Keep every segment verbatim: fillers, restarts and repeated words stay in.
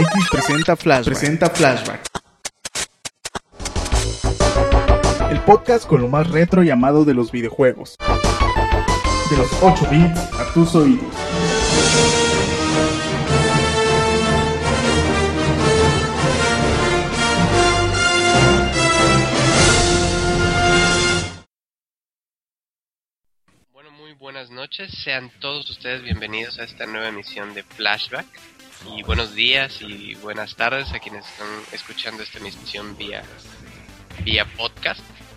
X presenta Flashback. Presenta Flashback. El podcast con lo más retro y amado de los videojuegos. De los ocho bits a tus oídos. Bueno, muy buenas noches. Sean todos ustedes bienvenidos a esta nueva emisión de Flashback. Y buenos días y buenas tardes a quienes están escuchando esta emisión vía, vía podcast.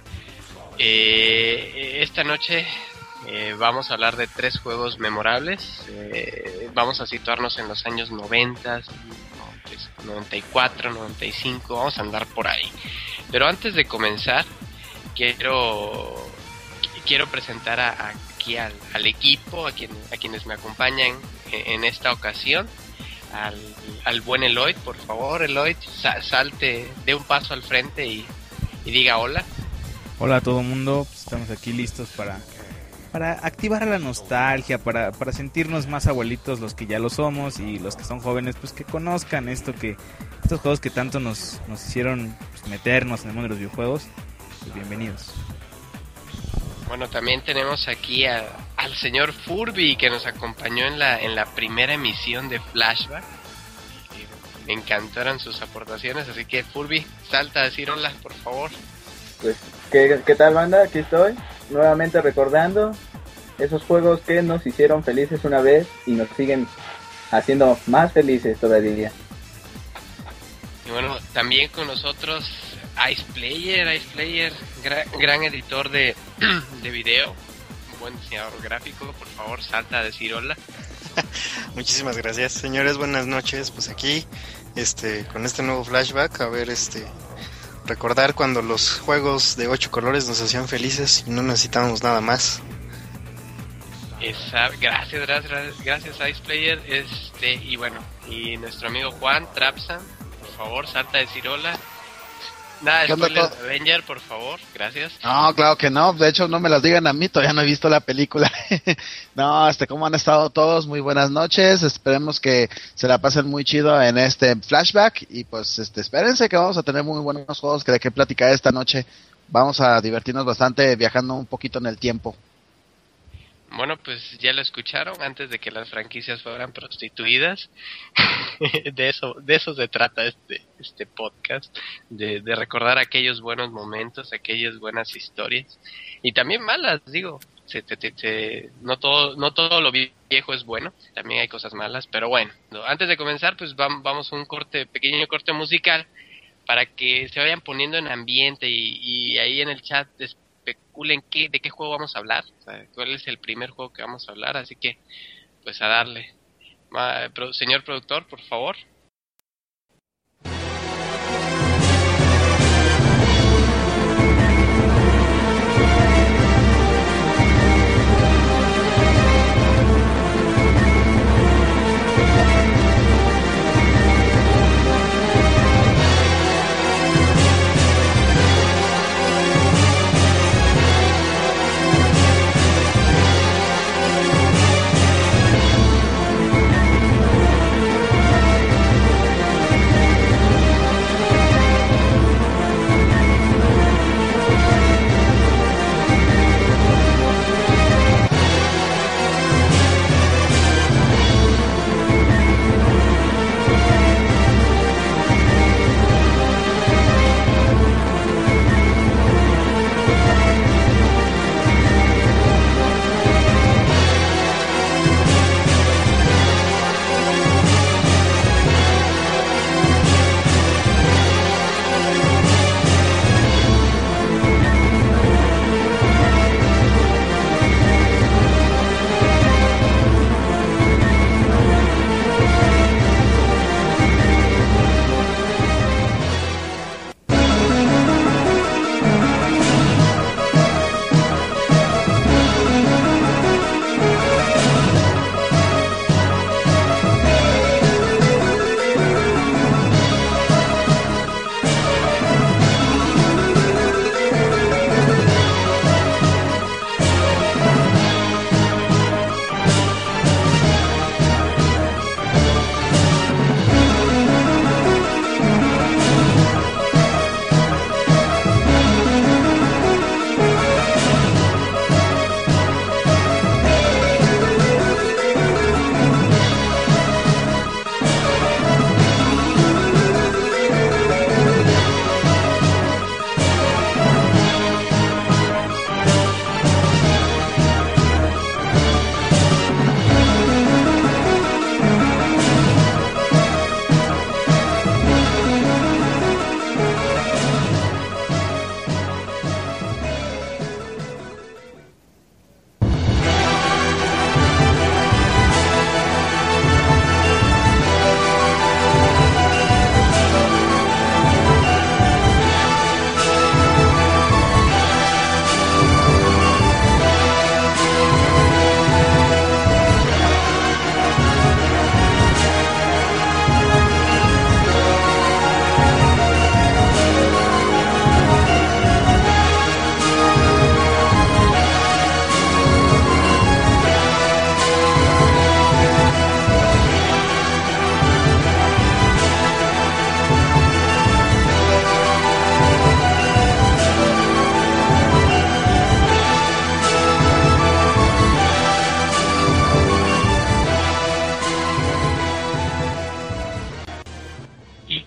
Eh, esta noche eh, vamos a hablar de tres juegos memorables. Eh, vamos a situarnos en los años noventa, noventa y cuatro, noventa y cinco, vamos a andar por ahí. Pero antes de comenzar, quiero, quiero presentar a, aquí al, al equipo, a, quien, a quienes me acompañan en, en esta ocasión. Al, al buen Eloy, por favor, Eloy, sa- salte, dé un paso al frente y, y diga hola. Hola a todo mundo, pues estamos aquí listos para, para activar la nostalgia, para, para sentirnos más abuelitos los que ya lo somos y los que son jóvenes, pues que conozcan esto que estos juegos que tanto nos, nos hicieron pues, meternos en el mundo de los videojuegos. Pues bienvenidos. Bueno, también tenemos aquí a, al señor Furby que nos acompañó en la en la primera emisión de Flashback. Me encantaron sus aportaciones, así que Furby, salta a decir hola, por favor. Pues, ¿qué, qué tal, banda? Aquí estoy, nuevamente recordando esos juegos que nos hicieron felices una vez y nos siguen haciendo más felices todavía. Y bueno, también con nosotros Ice Player, Ice Player, gran, gran editor de, de video, un buen diseñador gráfico, por favor, salta a decir hola. Muchísimas gracias, señores, buenas noches. Pues aquí, este, con este nuevo flashback, a ver, este, recordar cuando los juegos de ocho colores nos hacían felices y no necesitábamos nada más. Esa, gracias, gracias, gracias Ice Player, este, y bueno, y nuestro amigo Juan Trapsan, por favor, salta a decir hola. Nada, spoilers de Avenger, por favor, gracias. No, claro que no, de hecho no me las digan a mí, todavía no he visto la película. No, este, ¿cómo han estado todos? Muy buenas noches, esperemos que se la pasen muy chido en este flashback y pues este, espérense que vamos a tener muy buenos juegos que de qué platicar esta noche. Vamos a divertirnos bastante viajando un poquito en el tiempo. Bueno, pues ya lo escucharon, antes de que las franquicias fueran prostituidas. de eso de eso se trata este este podcast, de, de recordar aquellos buenos momentos, aquellas buenas historias y también malas, digo, se, se, se, no todo no todo lo viejo es bueno, también hay cosas malas, pero bueno, antes de comenzar pues vamos a un corte, pequeño corte musical para que se vayan poniendo en ambiente y, y ahí en el chat especulen qué, de qué juego vamos a hablar, o sea, cuál es el primer juego que vamos a hablar, así que pues a darle. Ma, pro, señor productor, por favor.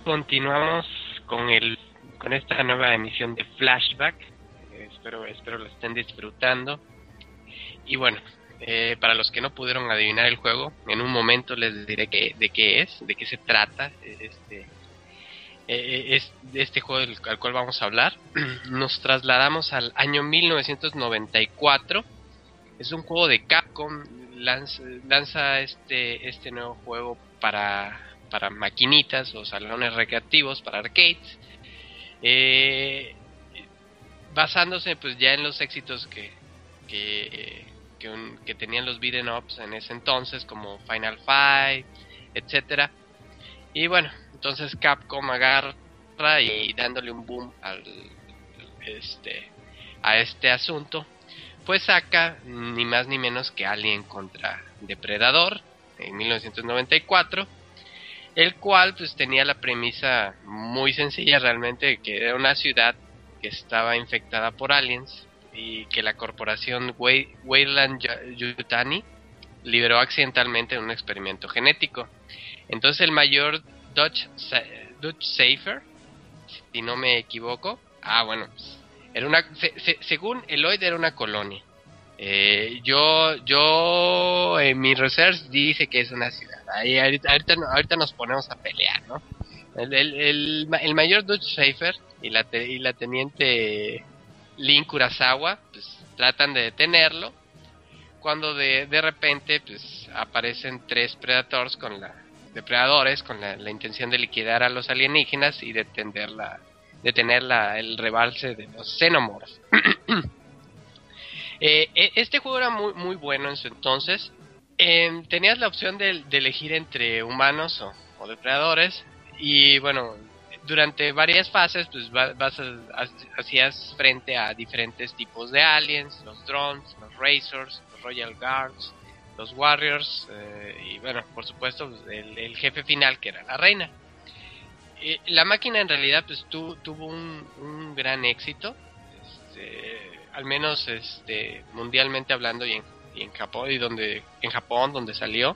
continuamos con el con esta nueva emisión de Flashback. Eh, espero espero lo estén disfrutando. Y bueno, eh, para los que no pudieron adivinar el juego, en un momento les diré que, de qué es, de qué se trata este eh, es de este juego del, al cual vamos a hablar. Nos trasladamos al año mil novecientos noventa y cuatro. Es un juego de Capcom. Lanza, lanza este este nuevo juego para para maquinitas o salones recreativos, para arcades, eh, basándose pues ya en los éxitos que que, que, un, que tenían los beat'em ups en ese entonces, como Final Fight, etcétera. Y bueno, entonces Capcom agarra y dándole un boom al este a este asunto, pues saca ni más ni menos que Alien contra Depredador en mil novecientos noventa y cuatro, el cual pues tenía la premisa muy sencilla realmente, que era una ciudad que estaba infectada por aliens y que la corporación Wey- Weyland Yutani liberó accidentalmente un experimento genético. Entonces el mayor Dutch, Dutch Safer, si no me equivoco, ah bueno, pues, era una, se, se, según Eloyd era una colonia. Eh, yo, yo, en mi research dice que es una ciudad. Ahí ahorita, ahorita, ahorita nos ponemos a pelear, ¿no? El, el, el, el mayor Dutch Safer y la, te, y la teniente Lin Kurosawa, pues tratan de detenerlo, cuando de, de repente, pues aparecen tres Predators con la, depredadores con la, la intención de liquidar a los alienígenas y detener la, detener la, el rebalse de los Xenomorphs. Eh, este juego era muy muy bueno en su entonces. Eh, tenías la opción de, de elegir entre humanos o, o depredadores, y bueno, durante varias fases pues vas, vas a, hacías frente a diferentes tipos de aliens, los drones, los racers, los royal guards, los warriors, eh, y bueno, por supuesto el, el jefe final, que era la reina. Eh, la máquina en realidad pues tu, tuvo un, un gran éxito, este, al menos este mundialmente hablando, y en, y en Japón y donde en Japón donde salió,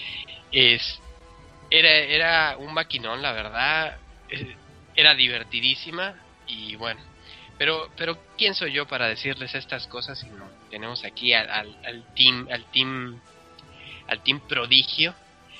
es era era un maquinón, la verdad. eh, era divertidísima. Y bueno, pero pero quién soy yo para decirles estas cosas, si no tenemos aquí al, al, al team al team al team prodigio.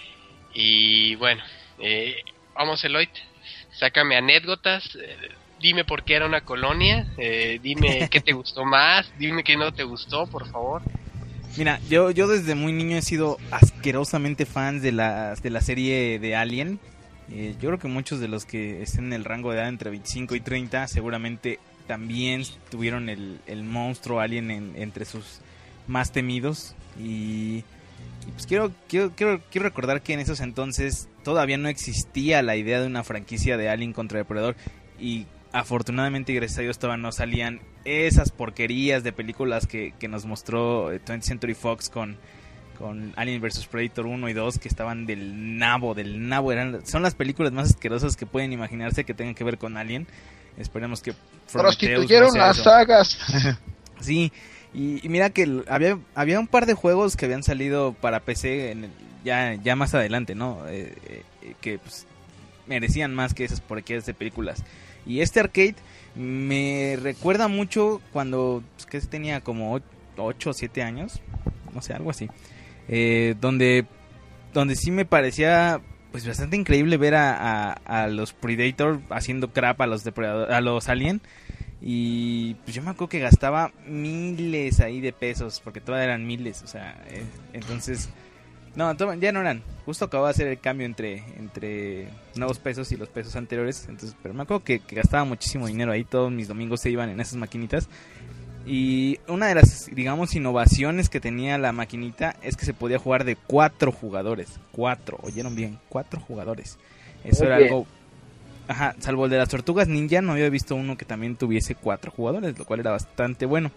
Y bueno, eh, vamos, Eloy, sácame anécdotas. eh, Dime por qué era una colonia, eh, dime qué te gustó más, dime qué no te gustó, por favor. Mira, yo yo desde muy niño he sido asquerosamente fan de la, de la serie de Alien. Eh, yo creo que muchos de los que estén en el rango de edad entre veinticinco y treinta seguramente también tuvieron el, el monstruo Alien en, entre sus más temidos. Y, y pues quiero, quiero, quiero, quiero recordar que en esos entonces todavía no existía la idea de una franquicia de Alien contra Depredador. Y afortunadamente, y gracias a Dios, todavía no salían esas porquerías de películas que, que nos mostró twentieth Century Fox con, con Alien versus. Predator uno y dos, que estaban del nabo, del nabo. Eran, son las películas más asquerosas que pueden imaginarse que tengan que ver con Alien. Esperemos que prostituyeron no las eso. sagas. Sí, y, y mira que el, había, había un par de juegos que habían salido para P C en el, ya, ya más adelante, ¿no? Eh, eh, que pues merecían más que esas porquerías de películas. Y este arcade me recuerda mucho cuando pues, que tenía como ocho o siete años, no sé, algo así, eh, donde donde sí me parecía pues bastante increíble ver a, a, a los Predator haciendo crap a los depredador, a los Alien. Y pues yo me acuerdo que gastaba miles ahí de pesos, porque todavía eran miles, o sea, eh, entonces no, ya no eran. Justo acababa de hacer el cambio entre entre nuevos pesos y los pesos anteriores. Entonces, pero me acuerdo que, que gastaba muchísimo dinero ahí. Todos mis domingos se iban en esas maquinitas. Y una de las, digamos, innovaciones que tenía la maquinita es que se podía jugar de cuatro jugadores. Cuatro, oyeron bien, cuatro jugadores. Eso Muy era bien. algo... Ajá, salvo el de las Tortugas Ninja, no había visto uno que también tuviese cuatro jugadores, lo cual era bastante bueno.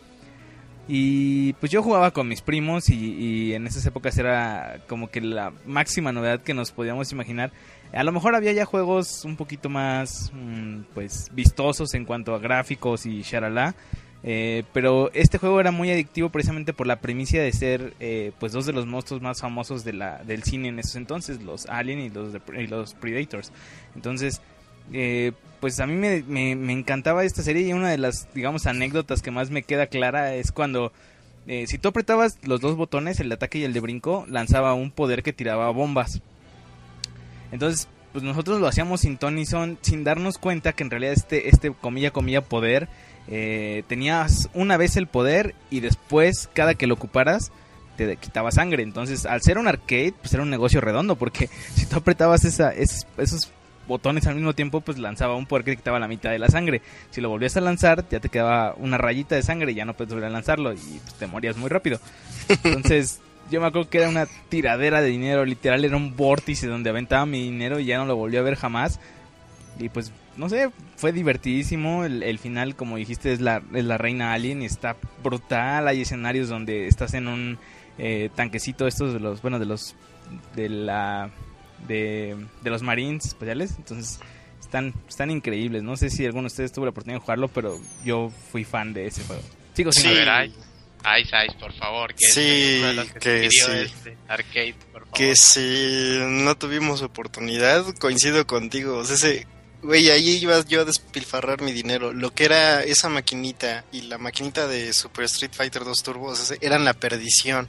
Y pues yo jugaba con mis primos y, y en esas épocas era como que la máxima novedad que nos podíamos imaginar. A lo mejor había ya juegos un poquito más mmm, pues vistosos en cuanto a gráficos y sharalá, eh, pero este juego era muy adictivo precisamente por la premisa de ser eh, pues dos de los monstruos más famosos de la, del cine en esos entonces, los Alien y los, y los Predators. Entonces eh, pues a mí me, me, me encantaba esta serie, y una de las, digamos, anécdotas que más me queda clara es cuando, eh, si tú apretabas los dos botones, el de ataque y el de brinco, lanzaba un poder que tiraba bombas. Entonces, pues nosotros lo hacíamos sin ton ni son, sin darnos cuenta que en realidad este, este comilla, comilla, poder, eh, tenías una vez el poder y después, cada que lo ocuparas, te quitaba sangre. Entonces, al ser un arcade, pues era un negocio redondo, porque si tú apretabas esa, esos, esos botones al mismo tiempo, pues lanzaba un poder que te quitaba la mitad de la sangre. Si lo volvías a lanzar, ya te quedaba una rayita de sangre y ya no puedes volver a lanzarlo y pues, te morías muy rápido. Entonces, yo me acuerdo que era una tiradera de dinero, literal era un vórtice donde aventaba mi dinero y ya no lo volví a ver jamás. Y pues, no sé, fue divertidísimo. El, el final, como dijiste, es la, es la reina alien y está brutal. Hay escenarios donde estás en un eh, tanquecito, estos de los, bueno, de los, de la... De, de los Marines especiales. Entonces están, están increíbles. No sé si alguno de ustedes tuvo la oportunidad de jugarlo, pero yo fui fan de ese juego. Sigo sin sí. ver. Ice, Ice, Ice, por favor. Que sí, es uno de los que, que sí. Este arcade, por favor. Que si no tuvimos oportunidad, coincido contigo. O sea, ese, güey, ahí iba yo a despilfarrar mi dinero. Lo que era esa maquinita y la maquinita de Super Street Fighter dos Turbo, o sea, eran la perdición.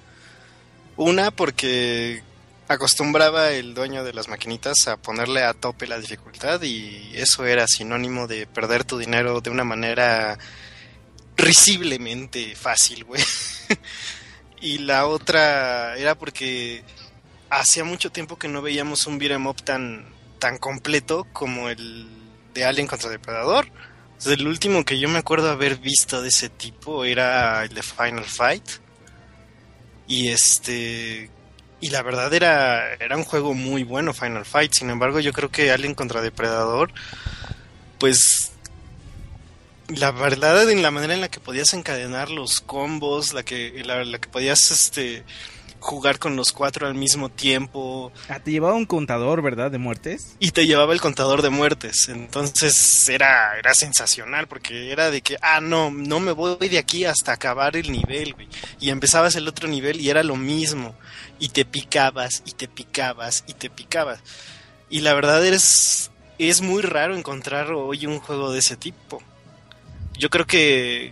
Una, porque acostumbraba el dueño de las maquinitas a ponerle a tope la dificultad y eso era sinónimo de perder tu dinero de una manera risiblemente fácil, güey. Y la otra era porque hacía mucho tiempo que no veíamos un beat'em up tan, tan completo como el de Alien contra Depredador. O sea, el último que yo me acuerdo haber visto de ese tipo era el de Final Fight. Y este... Y la verdad era, era un juego muy bueno, Final Fight. Sin embargo, yo creo que Alien contra Depredador, pues la verdad en la manera en la que podías encadenar los combos, la que la, la que podías este jugar con los cuatro al mismo tiempo. Ah, te llevaba un contador, ¿verdad? De muertes. Y te llevaba el contador de muertes. Entonces era, era sensacional porque era de que, ah, no, no me voy de aquí hasta acabar el nivel, güey. Y empezabas el otro nivel y era lo mismo. Y te picabas, y te picabas, y te picabas. Y la verdad es, es muy raro encontrar hoy un juego de ese tipo. Yo creo que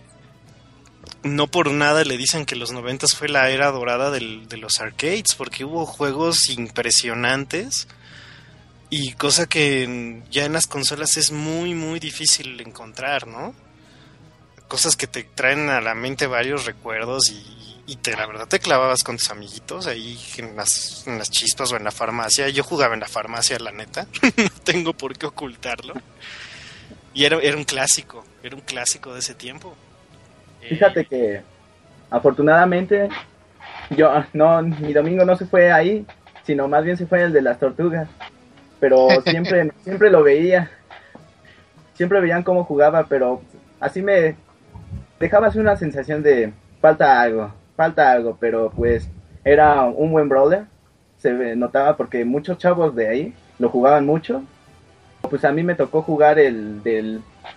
no por nada le dicen que los noventas fue la era dorada del, de los arcades, porque hubo juegos impresionantes y cosa que en, ya en las consolas es muy muy difícil encontrar, ¿no? Cosas que te traen a la mente varios recuerdos y, y te la verdad te clavabas con tus amiguitos ahí en las, en las chispas o en la farmacia. Yo jugaba en la farmacia, la neta, no tengo por qué ocultarlo. Y era, era un clásico, era un clásico de ese tiempo. Fíjate que afortunadamente yo no, mi domingo no se fue ahí, sino más bien se fue el de las tortugas. Pero siempre, siempre lo veía, siempre veían cómo jugaba, pero así me dejaba así una sensación de falta algo, falta algo, pero pues era un buen brawler, se notaba porque muchos chavos de ahí lo jugaban mucho. Pues a mí me tocó jugar el del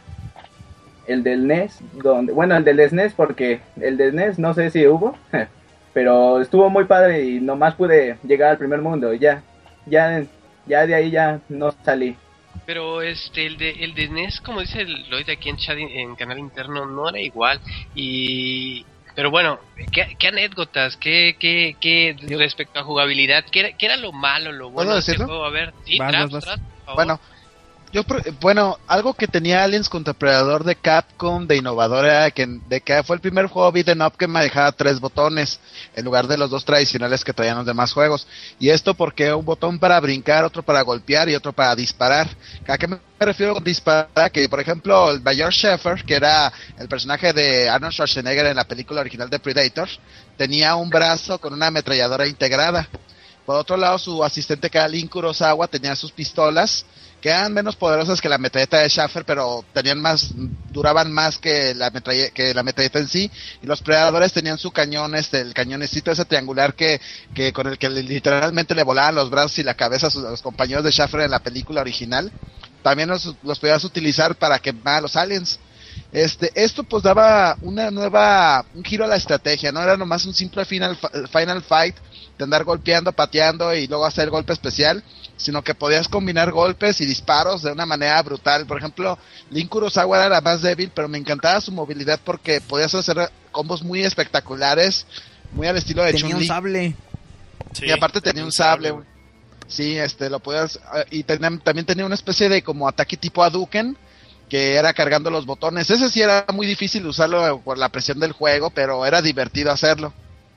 el del N E S, donde, bueno, el del S N E S porque el del N E S no sé si hubo, pero estuvo muy padre y nomás pude llegar al primer mundo y ya, ya, ya de ahí ya no salí. Pero este el de el de N E S, como dice el Lloyd aquí en chat en canal interno, no era igual. Y pero bueno, ¿qué, qué anécdotas? ¿Qué, qué, qué respecto a jugabilidad? ¿Qué era, qué era lo malo, lo bueno de este juego? A ver, sí, vas, Traps, vas, Traps, por favor. Bueno, yo bueno, algo que tenía Aliens contra Depredador de Capcom de innovador era que, de que fue el primer juego beat'em up que manejaba tres botones en lugar de los dos tradicionales que traían los demás juegos. Y esto porque un botón para brincar, otro para golpear y otro para disparar. ¿A qué me refiero con disparar? Que por ejemplo el Mayor Sheffer, que era el personaje de Arnold Schwarzenegger en la película original de Predator, tenía un brazo con una ametralladora integrada. Por otro lado, su asistente, que era Lin Kurosawa, tenía sus pistolas, que eran menos poderosas que la metralleta de Schaffer, pero tenían más, duraban más que la metralleta, que la metralleta en sí. Y los predadores tenían su cañón, este, el cañonecito ese triangular que, que con el que literalmente le volaban los brazos y la cabeza a, sus, a los compañeros de Schaffer en la película original. También los, los podías utilizar para quemar a los aliens. Este, esto pues daba una nueva, un giro a la estrategia, no era nomás un simple final, final fight de andar golpeando, pateando y luego hacer golpe especial, sino que podías combinar golpes y disparos de una manera brutal. Por ejemplo, Link Kurosawa era la más débil, pero me encantaba su movilidad porque podías hacer combos muy espectaculares, muy al estilo de Chun-Li. Tenía un sable. Sí, y aparte tenía un sable, güey. Sí, este, lo podías, y ten, también tenía una especie de como ataque tipo Hadouken, que era cargando los botones. Ese sí era muy difícil usarlo por la presión del juego, pero era divertido hacerlo.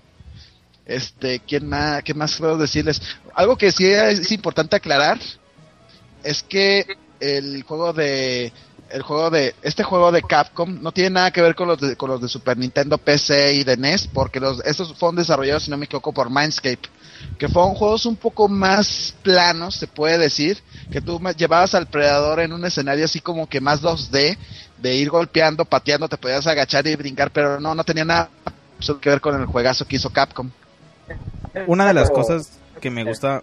Este, ¿quién más, qué más puedo decirles? Algo que sí es importante aclarar es que el juego de el juego de este juego de Capcom no tiene nada que ver con los de, con los de Super Nintendo, P C y de N E S, porque los estos fueron desarrollados, si no me equivoco, por Mindscape, que fueron juegos un poco más planos, se puede decir, que tú llevabas al predador en un escenario así como que más dos D, de ir golpeando, pateando, te podías agachar y brincar, pero no, no tenía nada que ver con el juegazo que hizo Capcom. Una de las cosas que me gusta...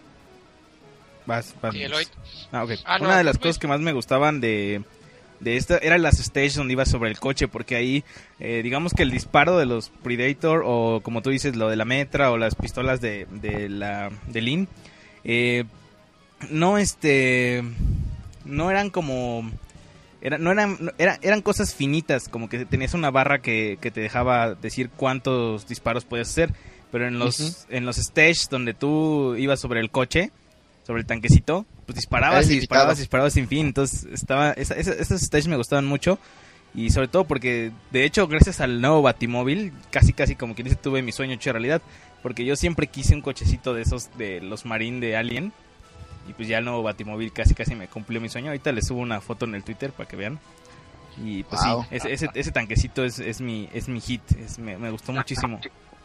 Vas, vas. Sí, Eloy. Ah, okay. Ah, Una no, de las pues, cosas que más me gustaban de, de esta eran las stages donde ibas sobre el coche, porque ahí, eh, digamos que el disparo de los Predator, o como tú dices, lo de la Metra, o las pistolas de, de la de Lin, eh, no este... no eran como... Era, no eran, no, era, eran cosas finitas, como que tenías una barra que, que te dejaba decir cuántos disparos puedes hacer. Pero en los, uh-huh. en los stages donde tú ibas sobre el coche, sobre el tanquecito, pues disparabas y disparabas y disparabas sin fin. Entonces, estaba esa, esa, esos stages me gustaban mucho. Y sobre todo porque, de hecho, gracias al nuevo Batimóvil, casi casi como quien dice, tuve mi sueño hecho realidad. Porque yo siempre quise un cochecito de esos, de los Marine de Alien. Y pues ya el nuevo Batimóvil casi casi me cumplió mi sueño. Ahorita les subo una foto en el Twitter para que vean. Y pues wow. sí, ese, ese, ese tanquecito es, es mi es mi hit. Es, me, me gustó muchísimo.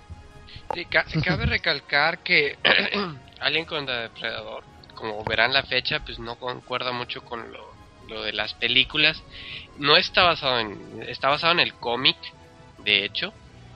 Sí, ca- cabe recalcar que Alien contra Depredador, como verán la fecha, pues no concuerda mucho con lo, lo de las películas. No está basado en, está basado en el cómic, de hecho,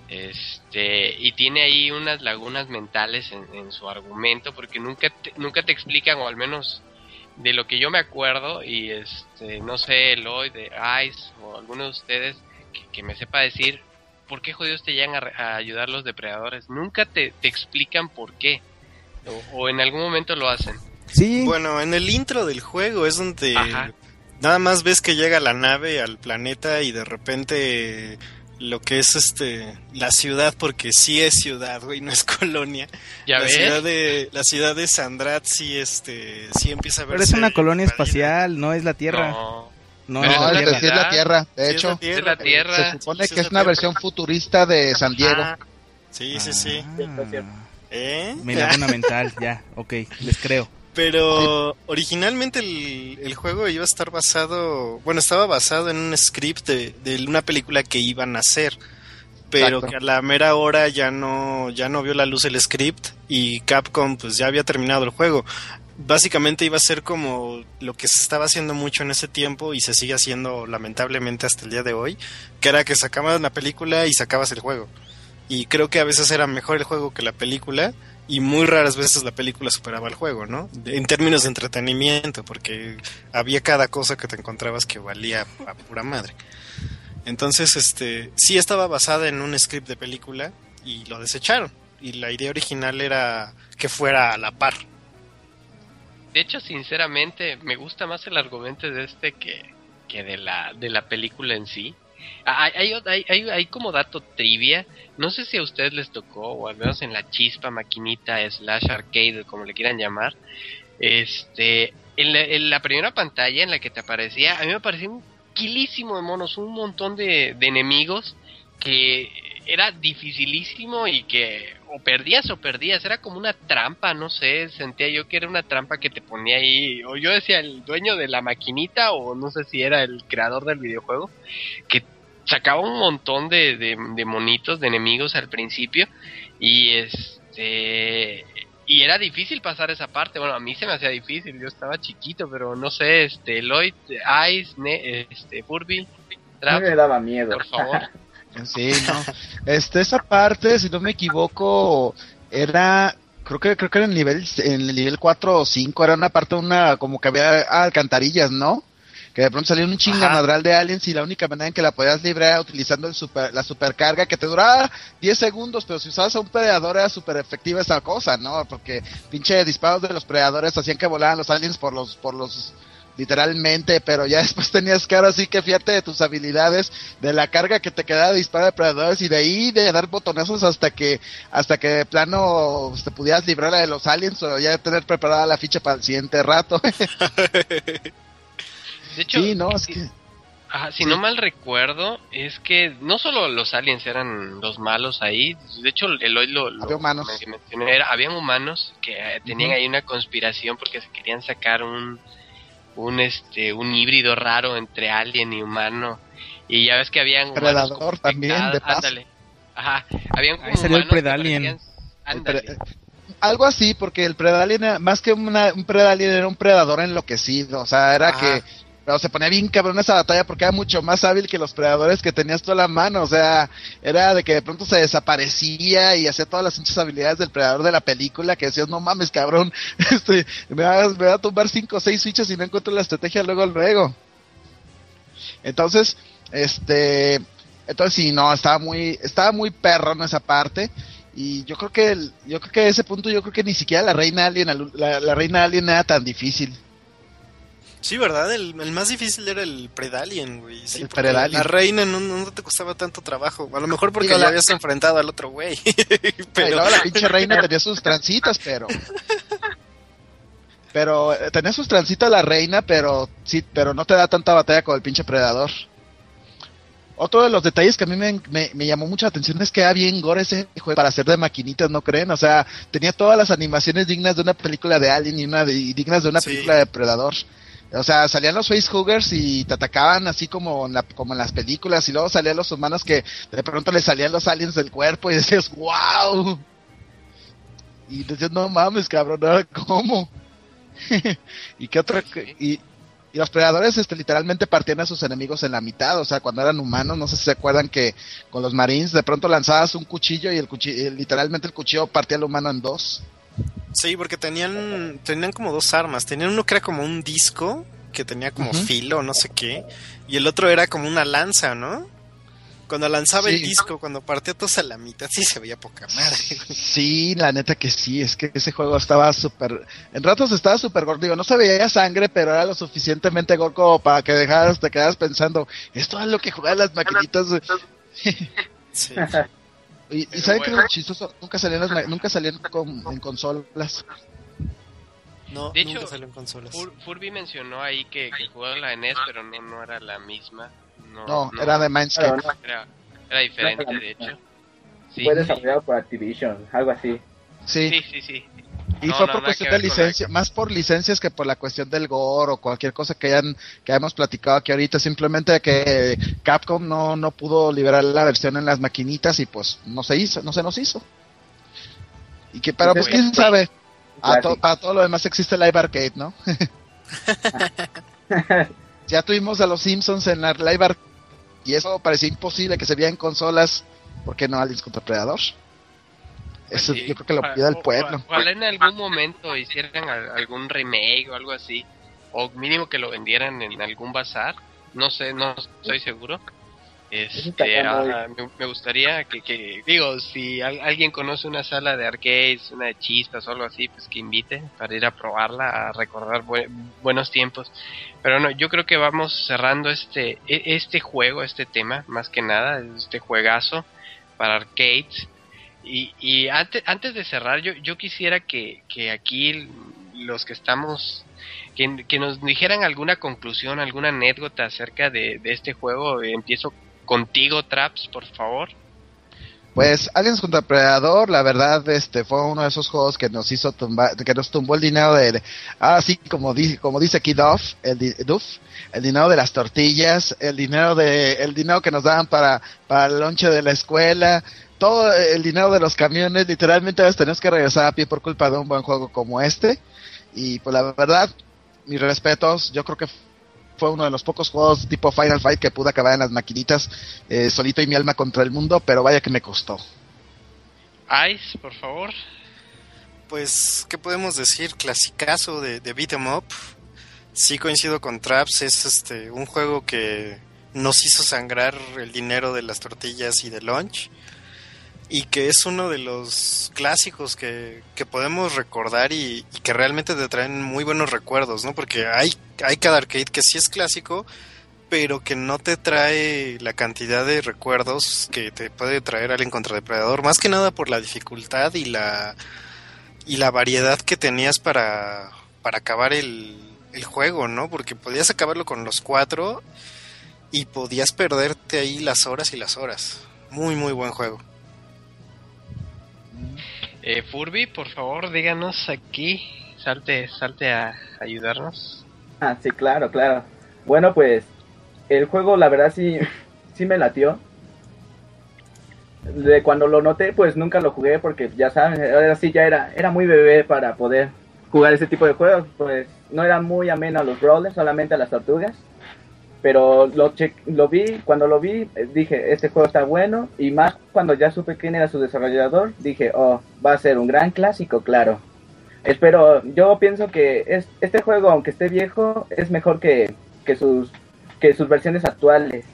este, y tiene ahí unas lagunas mentales en, en su argumento, porque nunca te, nunca te explican, o al menos de lo que yo me acuerdo, y este, no sé, Eloy, de Ice, o alguno de ustedes que, que me sepa decir ¿por qué jodidos te llegan a, a ayudar los depredadores? Nunca te, te explican por qué. O, o en algún momento lo hacen. Sí. Bueno, en el intro del juego es donde Ajá. nada más ves que llega la nave al planeta y de repente lo que es este la ciudad, porque sí es ciudad, güey, no es colonia. ¿Ya la ves? ciudad de la ciudad de Sandrat sí este sí empieza a verse. Pero es una colonia invadida. espacial, no es la Tierra. No. No, Pero no, es es, la la es la Tierra, de Sí, hecho. es la Tierra, Es la Tierra. Se supone Sí, que es es la una Tierra. versión futurista de San Diego. Ah, sí, sí, sí. Ah, ¿Eh? me laguna mental, ya, ok, les creo. Pero sí. Originalmente el, el juego iba a estar basado, bueno, estaba basado en un script de, de una película que iban a hacer, pero Exacto. que a la mera hora ya no ya no vio la luz el script y Capcom pues ya había terminado el juego. Básicamente iba a ser como lo que se estaba haciendo mucho en ese tiempo y se sigue haciendo lamentablemente hasta el día de hoy, que era que sacabas la película y sacabas el juego. Y creo que a veces era mejor el juego que la película, y muy raras veces la película superaba el juego, ¿no? En términos de entretenimiento, porque había cada cosa que te encontrabas que valía a pura madre. Entonces, este, sí estaba basada en un script de película y lo desecharon. Y la idea original era que fuera a la par. De hecho, sinceramente, me gusta más el argumento de este que, que de la de la película en sí. Hay, hay, hay, hay, hay como dato trivia, no sé si a ustedes les tocó, o al menos en la chispa, maquinita, slash arcade, como le quieran llamar, este, en la, en la primera pantalla en la que te aparecía, a mí me parecía un kilísimo de monos, un montón de, de enemigos que era dificilísimo y que o perdías o perdías, era como una trampa, no sé, sentía yo que era una trampa que te ponía ahí, o yo decía el dueño de la maquinita, o no sé si era el creador del videojuego, que sacaba un montón de, de, de monitos, de enemigos al principio, y este y era difícil pasar esa parte. Bueno, a mí se me hacía difícil, yo estaba chiquito, pero no sé, este, Lloyd, Ice, ne, este, Furby, a mí me daba miedo. por favor. Sí, no. Este, esa parte, si no me equivoco, era, creo que creo que era en el nivel, en el nivel cuatro o cinco, era una parte, una, como que había alcantarillas, ¿no? que de pronto salía un chingamadral de aliens y la única manera en que la podías librar era utilizando el super, la supercarga que te duraba diez segundos, pero si usabas a un predador era súper efectiva esa cosa, ¿no? Porque pinche disparos de los predadores hacían que volaran los aliens por los, por los, literalmente, pero ya después tenías que ahora sí que fiarte de tus habilidades, de la carga que te quedaba de disparar de predadores y de ahí de dar botonazos hasta que, hasta que de plano te pudieras librar de los aliens o ya tener preparada la ficha para el siguiente rato. De hecho, sí, no, es si, que... ajá, si sí. no mal recuerdo, es que no solo los aliens eran los malos ahí, de hecho Eloy lo, lo había humanos. me mencionó, era, habían humanos que eh, tenían uh-huh. ahí una conspiración porque se querían sacar un un este un híbrido raro entre alien y humano, y ya ves que habían predador también de paso. Ándale. Ajá, habían como ahí salió el Predalien. Parecían, ándale. El pre- algo así, porque el Predalien, más que una, un Predalien, era un predador enloquecido, o sea, era Ajá. que pero se ponía bien cabrón esa batalla porque era mucho más hábil que los predadores que tenías tú a la mano, o sea, era de que de pronto se desaparecía y hacía todas las pinches habilidades del predador de la película que decías, no mames, cabrón, este, me va, me va a tumbar cinco o seis fichas y no encuentro la estrategia luego luego. Entonces, este, entonces sí, no, estaba muy, estaba muy perro en esa parte. Y yo creo que el, yo creo que a ese punto yo creo que ni siquiera la reina alien, la, la reina alien era tan difícil. Sí, ¿verdad? El, el más difícil era el Predalien, güey. Sí, el Predalien. La reina no, no te costaba tanto trabajo. A lo mejor porque Digo, ya la... habías enfrentado al otro güey. Pero... Y luego la pinche reina tenía sus trancitas, pero... Pero eh, tenía sus trancitas la reina, pero sí, pero no te da tanta batalla con el pinche predador. Otro de los detalles que a mí me, me, me llamó mucha atención es que era bien gore ese juego para hacer de maquinitas, ¿no creen? O sea, tenía todas las animaciones dignas de una película de Alien y, una de, y dignas de una sí. película de Predador. O sea, salían los facehuggers y te atacaban así como en, la, como en las películas, y luego salían los humanos que de pronto les salían los aliens del cuerpo y decías, ¡wow! Y decías, no mames, cabrón, ¿cómo? ¿Y qué otra? Y, y los predadores este, literalmente partían a sus enemigos en la mitad, o sea, cuando eran humanos, no sé si se acuerdan que con los marines de pronto lanzabas un cuchillo y el cuchillo, literalmente el cuchillo partía al humano en dos. Sí, porque tenían tenían como dos armas. Tenían uno que era como un disco, que tenía como uh-huh. filo, no sé qué. Y el otro era como una lanza, ¿no? Cuando lanzaba sí. el disco, cuando partía todos a la mitad, sí se veía poca madre. Sí, la neta que sí, es que ese juego estaba súper... En ratos estaba súper gordo, digo, no se veía sangre, pero era lo suficientemente gordo como para que dejaras, te quedaras pensando, esto es lo que juegan las maquinitas. Sí. Y, y ¿saben qué es lo chistoso? Nunca salían, las, nunca salían con, en consolas. No, de hecho, nunca salió en consolas. Fur, Furby mencionó ahí que, que jugaba la N E S, pero no, no era la misma. No, no, no era de Mindscape. No, era, era diferente, de hecho. Sí, fue desarrollado sí. por Activision, algo así. Sí, sí, sí. sí. Y no, fue por no, cuestión de licencia, más por licencias que por la cuestión del gore o cualquier cosa que hayan que hayamos platicado aquí ahorita, simplemente que Capcom no no pudo liberar la versión en las maquinitas y pues no se hizo, no se nos hizo. Y que pero pues, pues quién sabe, a to, para todo lo demás existe Live Arcade, ¿no? Ya tuvimos a los Simpsons en la Live Arcade y eso parecía imposible que se viera en consolas, ¿por qué no Aliens contra Predador? Eso sí, yo creo que lo pide el pueblo. Ojalá en algún momento hicieran algún remake o algo así, o mínimo que lo vendieran en algún bazar, no sé, no estoy seguro. Este, ah, me, me gustaría que, que, digo, si al, alguien conoce una sala de arcades, una de chispas o algo así, pues que invite para ir a probarla, a recordar bu- buenos tiempos. Pero no, yo creo que vamos cerrando este, este juego, este tema, más que nada, este juegazo para arcades. Y, y antes, antes de cerrar, yo, yo quisiera que, que aquí los que estamos, que, que nos dijeran alguna conclusión, alguna anécdota acerca de, de este juego. Empiezo contigo, Traps, por favor. Pues Aliens contra Predador, la verdad, este fue uno de esos juegos que nos hizo tumbar, que nos tumbó el dinero de, de ah, sí, como dice, como dice aquí Duff, el Duff, el dinero de las tortillas, el dinero de, el dinero que nos daban para, para el lonche de la escuela, todo el dinero de los camiones, literalmente a veces tenemos que regresar a pie por culpa de un buen juego como este. Y pues la verdad, mis respetos, yo creo que fue uno de los pocos juegos tipo Final Fight que pude acabar en las maquinitas, eh, solito y mi alma contra el mundo, pero vaya que me costó. Ice, por favor. Pues, ¿qué podemos decir? Clasicazo de, de beat 'em up. sí coincido con Traps, es este un juego que nos hizo sangrar el dinero de las tortillas y de lunch, y que es uno de los clásicos que, que podemos recordar y, y que realmente te traen muy buenos recuerdos, ¿no? Porque hay, hay cada arcade que sí es clásico, pero que no te trae la cantidad de recuerdos que te puede traer Alien contra Depredador, más que nada por la dificultad y la y la variedad que tenías para, para acabar el, el juego, ¿no? Porque podías acabarlo con los cuatro y podías perderte ahí las horas y las horas. Muy, muy buen juego. Eh, Furby, por favor, díganos aquí, salte, salte a ayudarnos. Ah, sí, claro, claro. Bueno, pues el juego la verdad sí, sí me latió. De cuando lo noté, pues nunca lo jugué porque ya saben, ahora sí ya era, era muy bebé para poder jugar ese tipo de juegos. Pues no era muy ameno a los brawlers, solamente a las tortugas. Pero lo, che- lo vi, cuando lo vi, dije, este juego está bueno. Y más cuando ya supe quién era su desarrollador, dije, oh, va a ser un gran clásico, claro. Espero, yo pienso que es, este juego, aunque esté viejo, es mejor que, que sus que sus versiones actuales.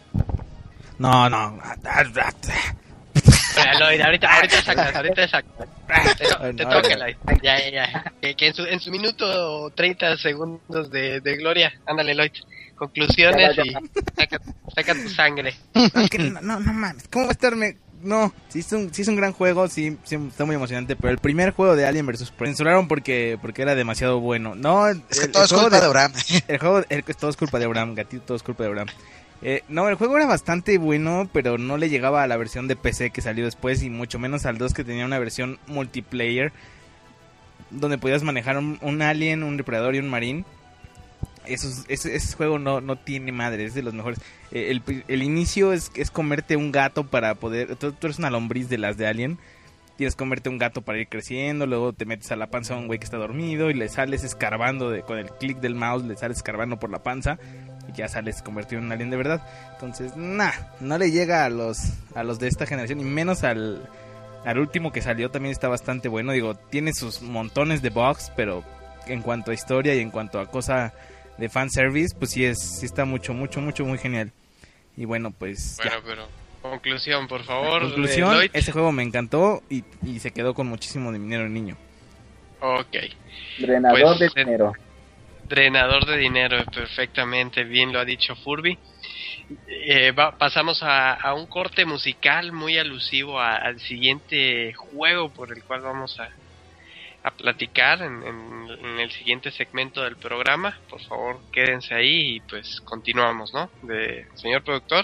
No, no. Bueno, Lloyd, ahorita, ahorita sacas, ahorita sacas. Te, te No, toca, no. Lloyd. Ya, ya, ya. Que, que en, su, en su minuto treinta segundos de, de gloria, ándale, Lloyd. Conclusiones Ya, y ya. saca, saca tu sangre. No, que no, no, no mames. ¿Cómo va a estarme? No, sí es un, sí es un gran juego, sí, sí está muy emocionante, pero el primer juego de Alien versus. Predator censuraron porque porque era demasiado bueno. No, el, Es que el todo es juego culpa de Abraham. El juego, el, todo es culpa de Abraham, gatito, todo es culpa de Abraham. Eh, no, el juego era bastante bueno, pero no le llegaba a la versión de P C que salió después y mucho menos al dos que tenía una versión multiplayer donde podías manejar un, un alien, un depredador y un marín. Esos, ese, ese juego no, no tiene madre, es de los mejores. Eh, el, el inicio es, es comerte un gato para poder... Tú, tú eres una lombriz de las de Alien. Tienes que comerte un gato para ir creciendo, luego te metes a la panza a un güey que está dormido y le sales escarbando de, con el clic del mouse, le sales escarbando por la panza y ya sales convertido en un alien de verdad. Entonces, nah, no le llega a los a los de esta generación y menos al, al último que salió, también está bastante bueno. Digo, tiene sus montones de bugs, pero en cuanto a historia y en cuanto a cosa de fanservice, pues sí, es, sí está mucho, mucho, mucho, muy genial. Y bueno, pues Bueno, ya. pero conclusión, por favor. Conclusión, Lloyd. ese juego me encantó y, y se quedó con muchísimo dinero el niño. Ok. Drenador Pues, de eh, dinero. Drenador de dinero, perfectamente bien lo ha dicho Furby. Eh, va- pasamos a, a un corte musical muy alusivo a- al siguiente juego por el cual vamos a, a platicar en, en- en el siguiente segmento del programa. Por favor, quédense ahí y pues continuamos, ¿no? De señor productor.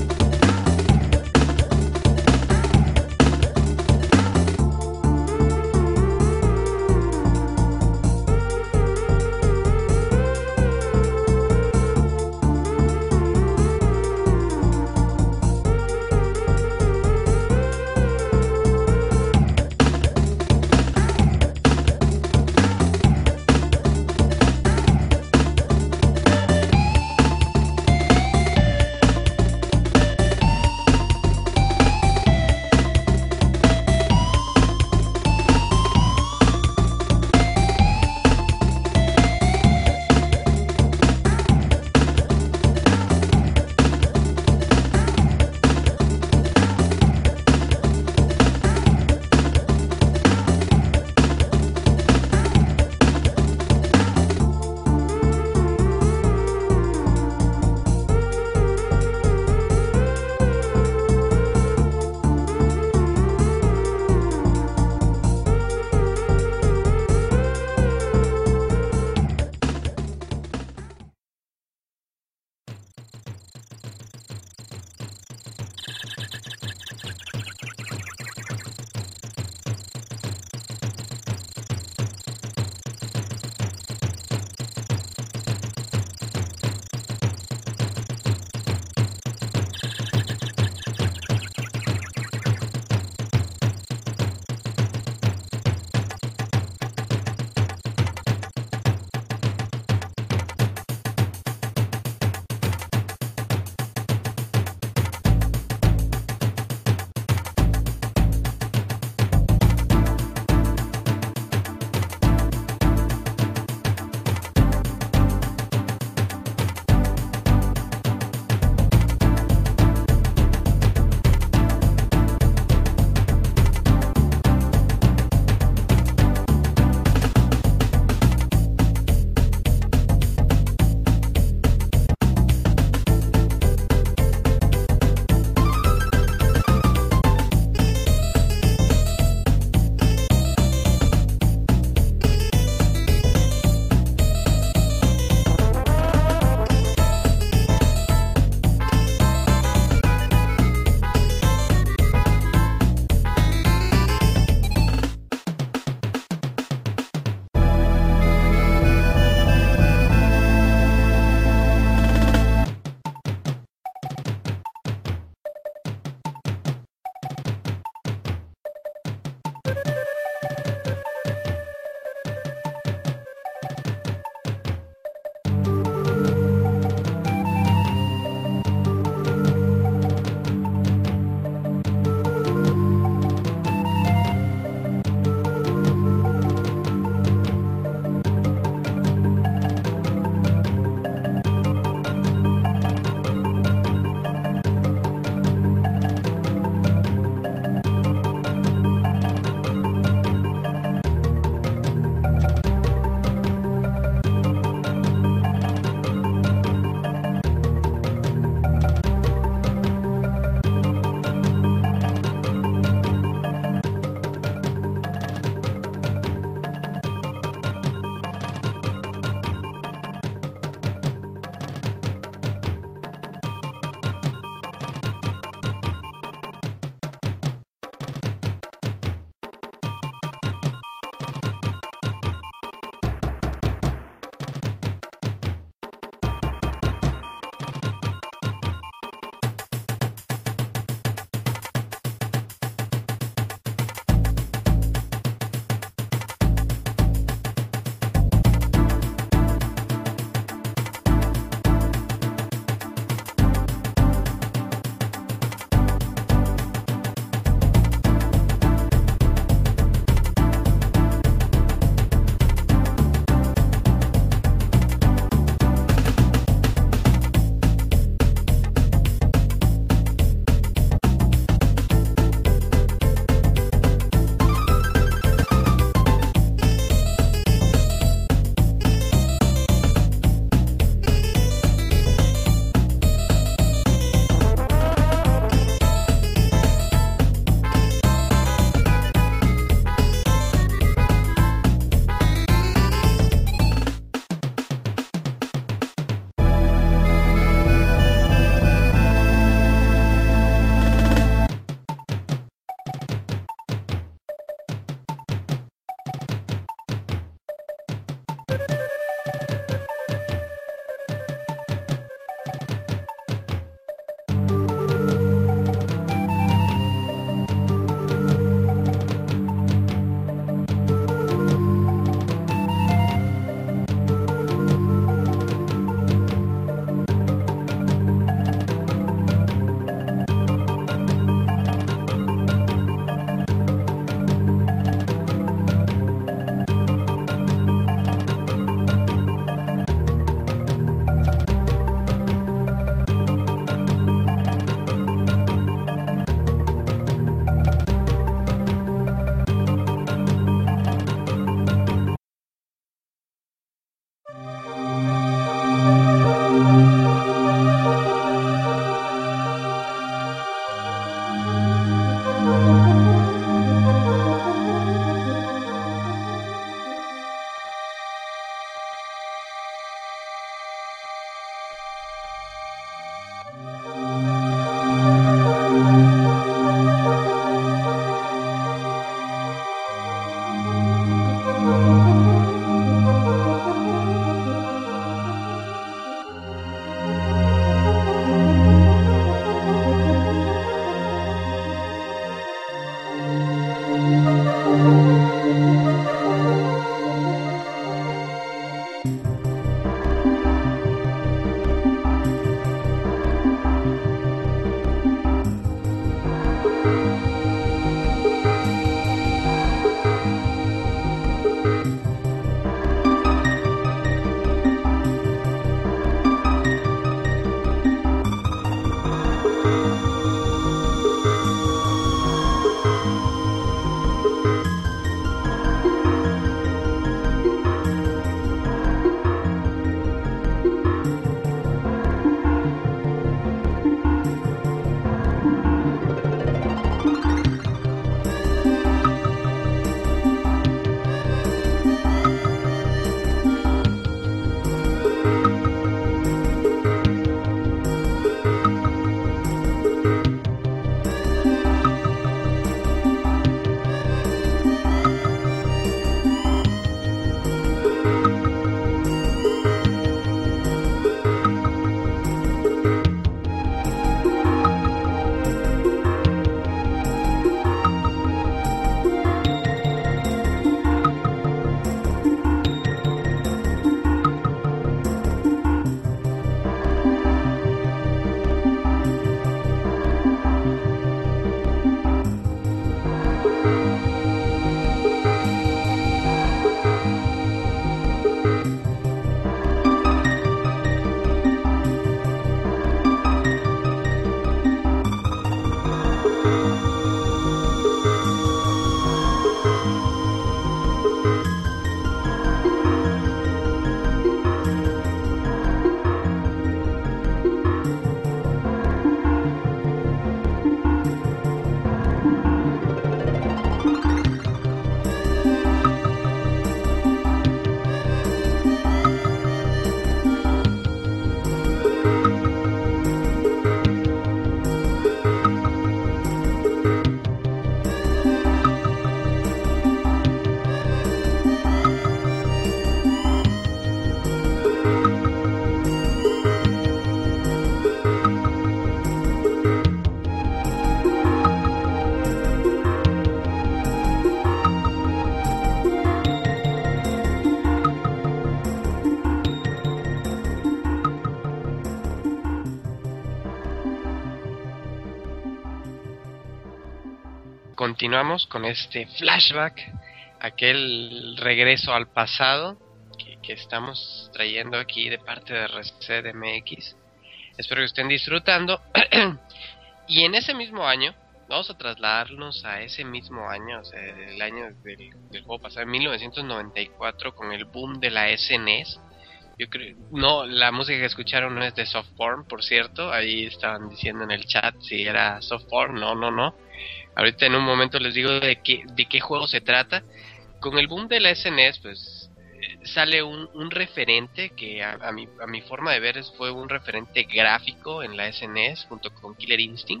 continuamos con este flashback, aquel regreso al pasado que, que estamos trayendo aquí de parte de Reset M X. Espero que estén disfrutando. Y en ese mismo año, vamos a trasladarnos a ese mismo año, o sea, el año del, del juego pasado, en mil novecientos noventa y cuatro, con el boom de la S N E S. Yo creo, no, la música que escucharon no es de soft porn, por cierto. Ahí estaban diciendo en el chat si era soft porn. No, no, no. Ahorita en un momento les digo de qué, de qué juego se trata. Con el boom de la S N E S, pues sale un, un referente que a, a, mi, a mi forma de ver fue un referente gráfico en la S N E S junto con Killer Instinct.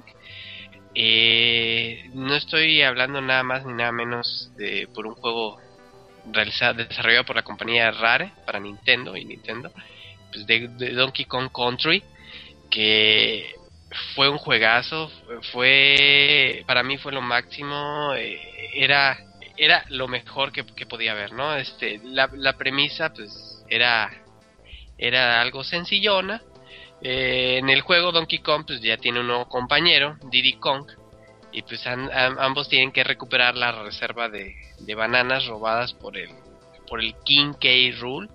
Eh, no estoy hablando nada más ni nada menos de por un juego realizado, desarrollado por la compañía Rare para Nintendo y Nintendo, pues de, de Donkey Kong Country, que fue un juegazo, fue para mí fue lo máximo, eh, era era lo mejor que, que podía haber, ¿no? Este, la, la premisa pues era era algo sencillona. Eh, en el juego Donkey Kong pues ya tiene un nuevo compañero, Diddy Kong, y pues an, an, ambos tienen que recuperar la reserva de, de bananas robadas por el por el King K. Rool.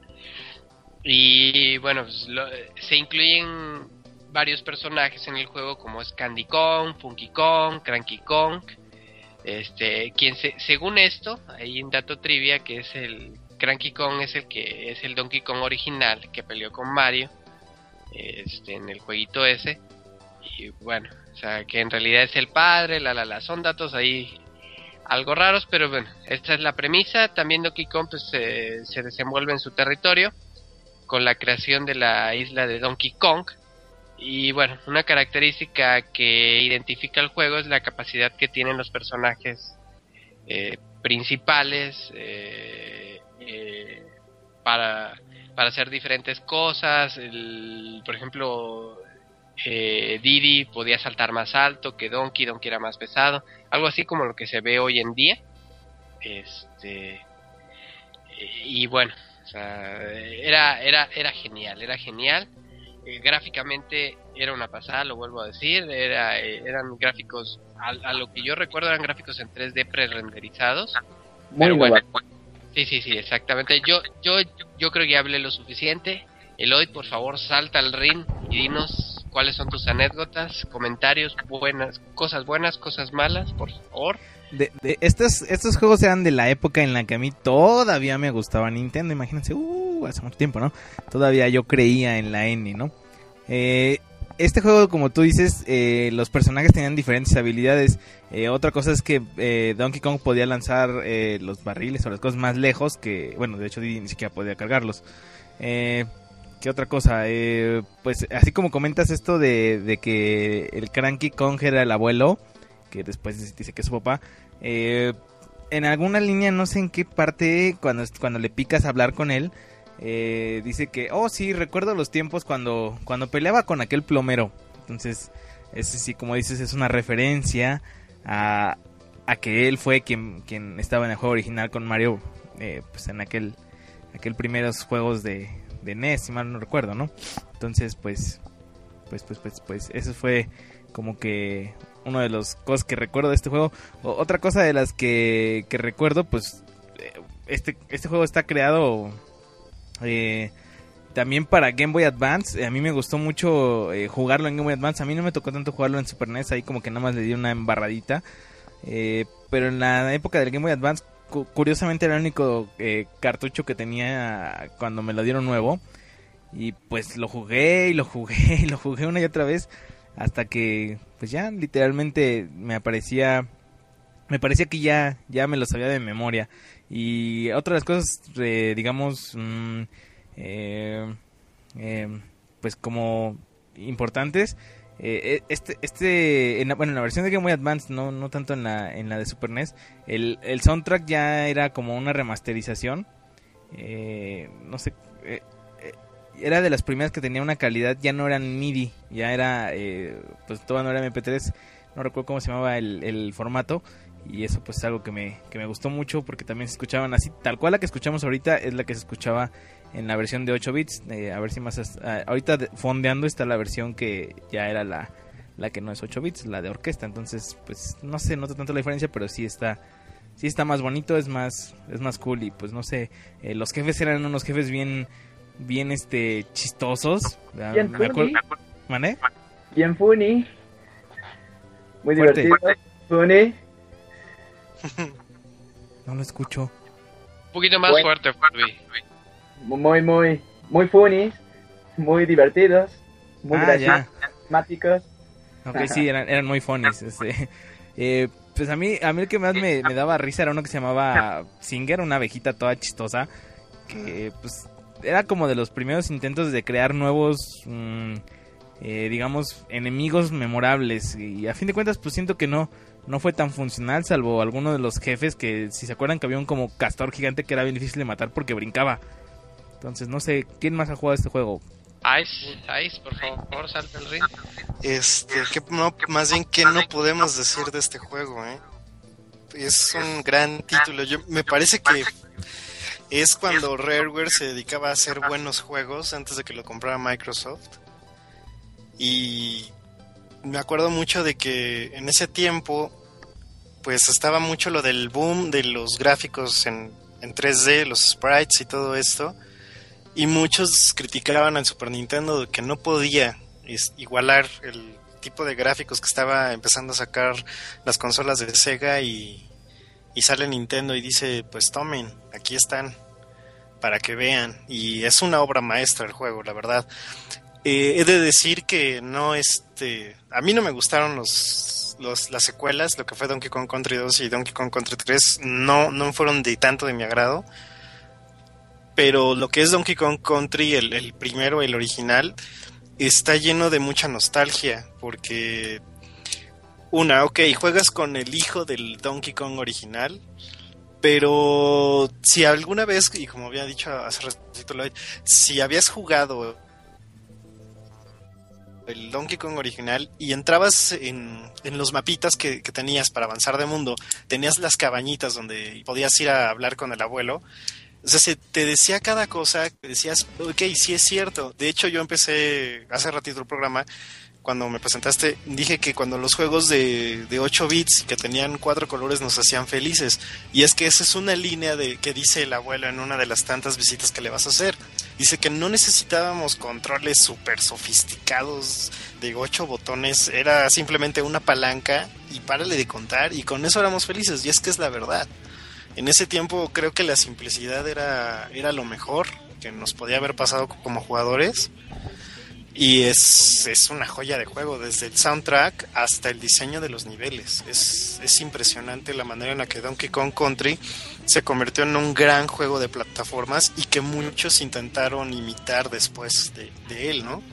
Y bueno, pues lo, se incluyen varios personajes en el juego como es Candy Kong, Funky Kong, Cranky Kong. Este, quien se, según esto, hay un dato trivia que es el Cranky Kong es el que es el Donkey Kong original que peleó con Mario, este, en el jueguito ese. Y bueno, o sea, que en realidad es el padre, la la la, son datos ahí algo raros, pero bueno, esta es la premisa. También Donkey Kong pues se, se desenvuelve en su territorio con la creación de la isla de Donkey Kong. Y bueno, una característica que identifica el juego es la capacidad que tienen los personajes eh, principales eh, eh, para, para hacer diferentes cosas. El, por ejemplo, eh, Diddy podía saltar más alto que Donkey, Donkey era más pesado, algo así como lo que se ve hoy en día. Este y bueno, o sea, era era era genial, era genial. Eh, gráficamente era una pasada, lo vuelvo a decir, era eh, eran gráficos a, a lo que yo recuerdo eran gráficos en tres D pre-renderizados. Muy pero bueno, bueno. sí, sí, sí, exactamente. Yo yo yo creo que hablé lo suficiente. Eloy, por favor, salta al ring y dinos cuáles son tus anécdotas, comentarios, buenas, cosas buenas, cosas malas, por favor. De, de, estos, estos juegos eran de la época en la que a mí todavía me gustaba Nintendo, imagínense, uh, hace mucho tiempo, ¿no? Todavía yo creía en la N, ¿no? Eh, este juego, como tú dices, eh, los personajes tenían diferentes habilidades. Eh, otra cosa es que eh, Donkey Kong podía lanzar eh, los barriles o las cosas más lejos que, bueno, de hecho Diddy ni siquiera podía cargarlos. Eh... ¿Qué otra cosa? Eh, pues así como comentas esto de, de que el Cranky Kong era el abuelo, que después dice que es su papá, eh, en alguna línea, no sé en qué parte, cuando, cuando le picas a hablar con él, eh, dice que, oh sí, recuerdo los tiempos cuando, cuando peleaba con aquel plomero. Entonces, ese sí, como dices, es una referencia a, a que él fue quien, quien estaba en el juego original con Mario, eh, pues en aquel, aquel primeros juegos de... de N E S, si mal no recuerdo, ¿no? Entonces, pues, pues, pues, pues, pues, eso fue como que uno de los cosas que recuerdo de este juego. O, otra cosa de las que, que recuerdo, pues, este, este juego está creado eh, también para Game Boy Advance. A mí me gustó mucho eh, jugarlo en Game Boy Advance. A mí no me tocó tanto jugarlo en Super N E S, ahí como que nada más le di una embarradita. Eh, pero en la época del Game Boy Advance, curiosamente era el único eh, cartucho que tenía cuando me lo dieron nuevo. Y pues lo jugué y lo jugué y lo jugué una y otra vez. Hasta que pues ya literalmente me aparecía... Me parecía que ya, ya me lo sabía de memoria. Y otra de las cosas, eh, digamos... Mmm, eh, eh, pues como importantes... Eh, este, este en la, bueno, en la versión de Game Boy Advance, no, no tanto en la, en la de Super N E S, el, el soundtrack ya era como una remasterización. Eh, no sé, eh, eh, era de las primeras que tenía una calidad, ya no eran M I D I, ya era, eh, pues todavía no era M P tres, no recuerdo cómo se llamaba el, el formato. Y eso pues es algo que me, que me gustó mucho, porque también se escuchaban así, tal cual la que escuchamos ahorita es la que se escuchaba en la versión de ocho bits. Eh, a ver si más... Uh, ahorita fondeando está la versión que ya era la, la que no es ocho bits, la de orquesta. Entonces, pues no se nota tanto la diferencia, pero sí está sí está más bonito, es más es más cool. Y pues no sé, eh, los jefes eran unos jefes bien bien este chistosos. Bien Me acuerdo, ¿mané? Bien funny. Muy Fuerte. divertido. Funny. No lo escucho. Un poquito más Bueno. fuerte, Furby. Muy, muy, muy funny. Muy divertidos. Muy Ah, ya. graciosos. Ok, sí, eran, eran muy funnies. Este, eh, pues a mí, a mí el que más me, me daba risa era uno que se llamaba Singer, una abejita toda chistosa, que pues era como de los primeros intentos de crear nuevos, mmm, eh, digamos, enemigos memorables. Y a fin de cuentas, pues siento que no, no fue tan funcional, salvo alguno de los jefes que, si se acuerdan, que había un como castor gigante que era bien difícil de matar porque brincaba. Entonces, no sé, ¿quién más ha jugado este juego? Ice, Ice, por favor, salte al ring. Este, que no, más bien que no podemos decir de este juego, ¿eh? Es un gran título. Yo me parece que es cuando Rareware se dedicaba a hacer buenos juegos antes de que lo comprara Microsoft. Y me acuerdo mucho de que en ese tiempo pues estaba mucho lo del boom de los gráficos en, en tres D, los sprites y todo esto. Y muchos criticaban al Super Nintendo de que no podía es, igualar el tipo de gráficos que estaba empezando a sacar las consolas de Sega, y, y sale Nintendo y dice, pues tomen, aquí están, para que vean. Y es una obra maestra el juego, la verdad. Eh, he de decir que no, este, a mí no me gustaron los, los las secuelas, lo que fue Donkey Kong Country dos y Donkey Kong Country tres, no, no fueron de tanto de mi agrado. Pero lo que es Donkey Kong Country, el, el primero, el original, está lleno de mucha nostalgia, porque una, ok, juegas con el hijo del Donkey Kong original, pero si alguna vez, y como había dicho hace ratito, si habías jugado el Donkey Kong original y entrabas en, en los mapitas que, que tenías para avanzar de mundo, tenías las cabañitas donde podías ir a hablar con el abuelo. O sea, se te decía cada cosa, decías, ok, sí es cierto. De hecho, yo empecé hace ratito el programa, cuando me presentaste, dije que cuando los juegos de, de ocho bits que tenían cuatro colores nos hacían felices. Y es que esa es una línea de que dice el abuelo en una de las tantas visitas que le vas a hacer. Dice que no necesitábamos controles súper sofisticados de ocho botones, era simplemente una palanca y párale de contar, y con eso éramos felices, y es que es la verdad. En ese tiempo creo que la simplicidad era, era lo mejor que nos podía haber pasado como jugadores. Y es, es una joya de juego, desde el soundtrack hasta el diseño de los niveles. Es, es impresionante la manera en la que Donkey Kong Country se convirtió en un gran juego de plataformas y que muchos intentaron imitar después de, de él, ¿no?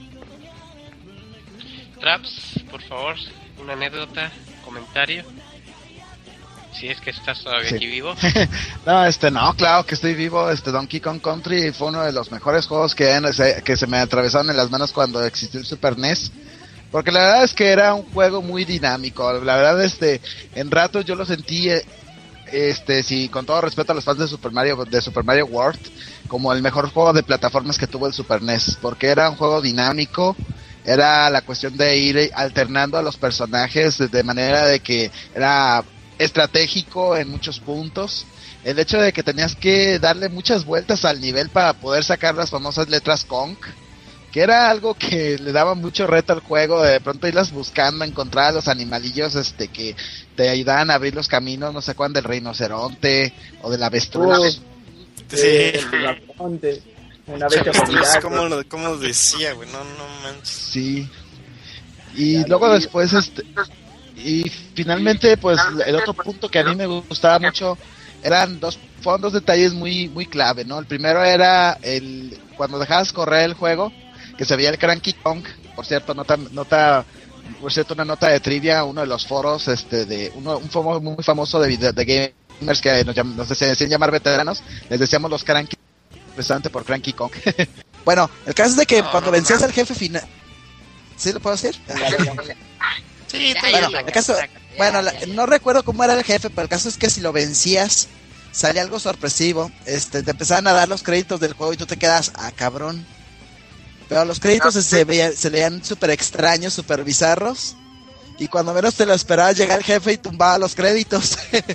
Traps, por favor, una anécdota, comentario. Si es que estás todavía Sí. aquí vivo. No, este, no, claro que estoy vivo. Este Donkey Kong Country fue uno de los mejores juegos que, se, que se me atravesaron en las manos cuando existió el Super N E S. Porque la verdad es que era un juego muy dinámico. La verdad, este, en ratos yo lo sentí, este, sí, con todo respeto a los fans de Super Mario, de Super Mario World, como el mejor juego de plataformas que tuvo el Super N E S. Porque era un juego dinámico. Era la cuestión de ir alternando a los personajes de manera de que era estratégico en muchos puntos. El hecho de que tenías que darle muchas vueltas al nivel para poder sacar las famosas letras Kong, que era algo que le daba mucho reto al juego, de pronto irlas buscando, encontrar a los animalillos este que te ayudaban a abrir los caminos, no sé cuál, del rinoceronte o del avestruz. Uh, Sí. eh, el rinoceronte, una bestia formidable. ¿Cómo lo, cómo lo decía, güey? No, no manches. Sí. Y Ya luego lo vi. después este y finalmente pues el otro punto que a mí me gustaba mucho eran dos fueron dos detalles muy muy clave, ¿no? El primero era el cuando dejabas correr el juego, que se veía el Cranky Kong. Por cierto, nota nota por cierto una nota de trivia, uno de los foros este de uno un foro muy famoso de video, de gamers que nos, llam, nos decían llamar veteranos, les decíamos los Cranky, precisamente por Cranky Kong. Bueno, el caso es de que No, cuando no, vencías no. al jefe final, ¿sí lo puedo decir? Sí, Bueno, el caso, bueno, la- no recuerdo cómo era el jefe, pero el caso es que si lo vencías, salía algo sorpresivo. Este, te empezaban a dar los créditos del juego y tú te quedas, ah, cabrón. Pero los créditos se, se, veía- se leían súper extraños, súper bizarros. Y cuando menos te lo esperabas, llega el jefe y tumbaba los créditos.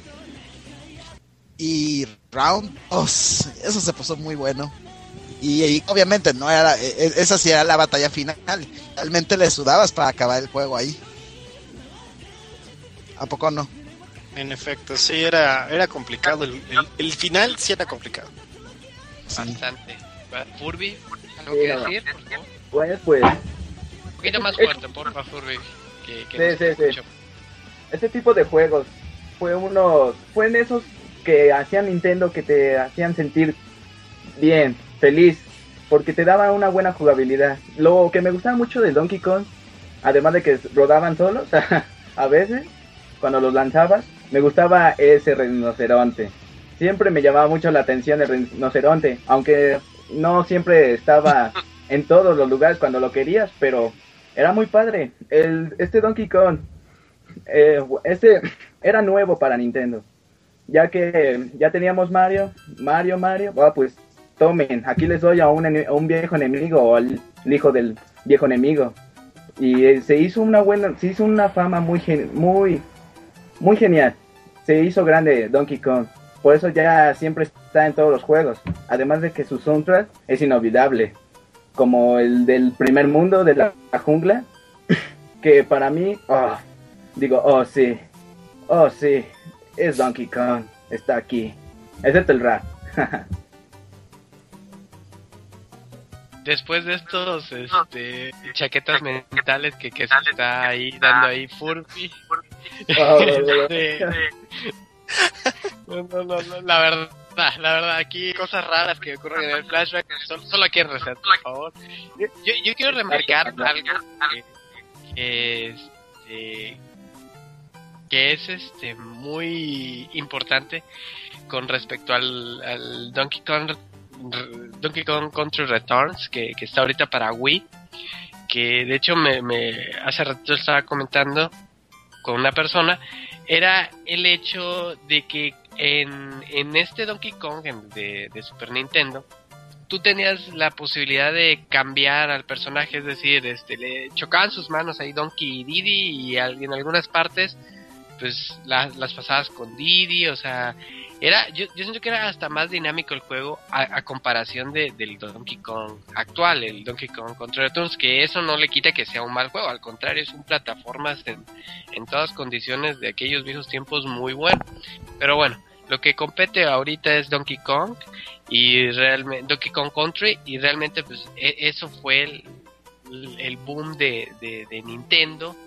Y Round dos, eso se puso muy bueno. Y, y obviamente no era, esa sí era la batalla final. Realmente le sudabas para acabar el juego ahí. ¿A poco no? En efecto, sí, era, era complicado. El, el, el final sí era complicado. Bastante. Furby, ¿algo Sí, que no. decir? Por favor. Pues, pues, Un poquito más fuerte, porfa, Furby. Que, que Sí, no se sí, sí. escucha. este tipo de juegos fue uno, fue en esos que hacían Nintendo que te hacían sentir bien, feliz, porque te daban una buena jugabilidad. Lo que me gustaba mucho de Donkey Kong, además de que rodaban solos, a veces, cuando los lanzabas, me gustaba ese rinoceronte. Siempre me llamaba mucho la atención el rinoceronte, aunque no siempre estaba en todos los lugares cuando lo querías, pero era muy padre. El, este Donkey Kong, eh, este era nuevo para Nintendo, ya que ya teníamos Mario, Mario, Mario, ah, pues tomen, aquí les doy a un, a un viejo enemigo, o al hijo del viejo enemigo. Y eh, se hizo una buena, se hizo una fama muy, muy, muy genial. Se hizo grande Donkey Kong. Por eso ya siempre está en todos los juegos. Además de que su soundtrack es inolvidable. Como el del primer mundo de la, la jungla. Que para mí, oh, digo, oh sí, oh sí, es Donkey Kong, está aquí. Excepto el rap. Después de estos este, chaquetas mentales que, que se está ahí dando ahí Furby. Oh, este, no, no, no, no, la verdad, la verdad, aquí cosas raras que ocurren en el flashback. Solo, solo aquí en Reset, por favor. Yo, yo, yo quiero remarcar algo que, que, este, que es este muy importante con respecto al, al Donkey Kong Donkey Kong Country Returns, que, que está ahorita para Wii, que de hecho me, me hace rato estaba comentando con una persona, era el hecho de que en, en este Donkey Kong en, de, de Super Nintendo, tú tenías la posibilidad de cambiar al personaje, es decir, este le chocaban sus manos ahí Donkey y Diddy, y en algunas partes pues las, las pasabas con Diddy, o sea, era yo, yo siento que era hasta más dinámico el juego a, a comparación de, del Donkey Kong actual, el Donkey Kong Country Returns, que eso no le quita que sea un mal juego, al contrario, es un plataformas en, en todas condiciones de aquellos viejos tiempos muy bueno. Pero bueno, lo que compete ahorita es Donkey Kong y realmente Donkey Kong Country, y realmente pues e, eso fue el, el boom de, de, de Nintendo,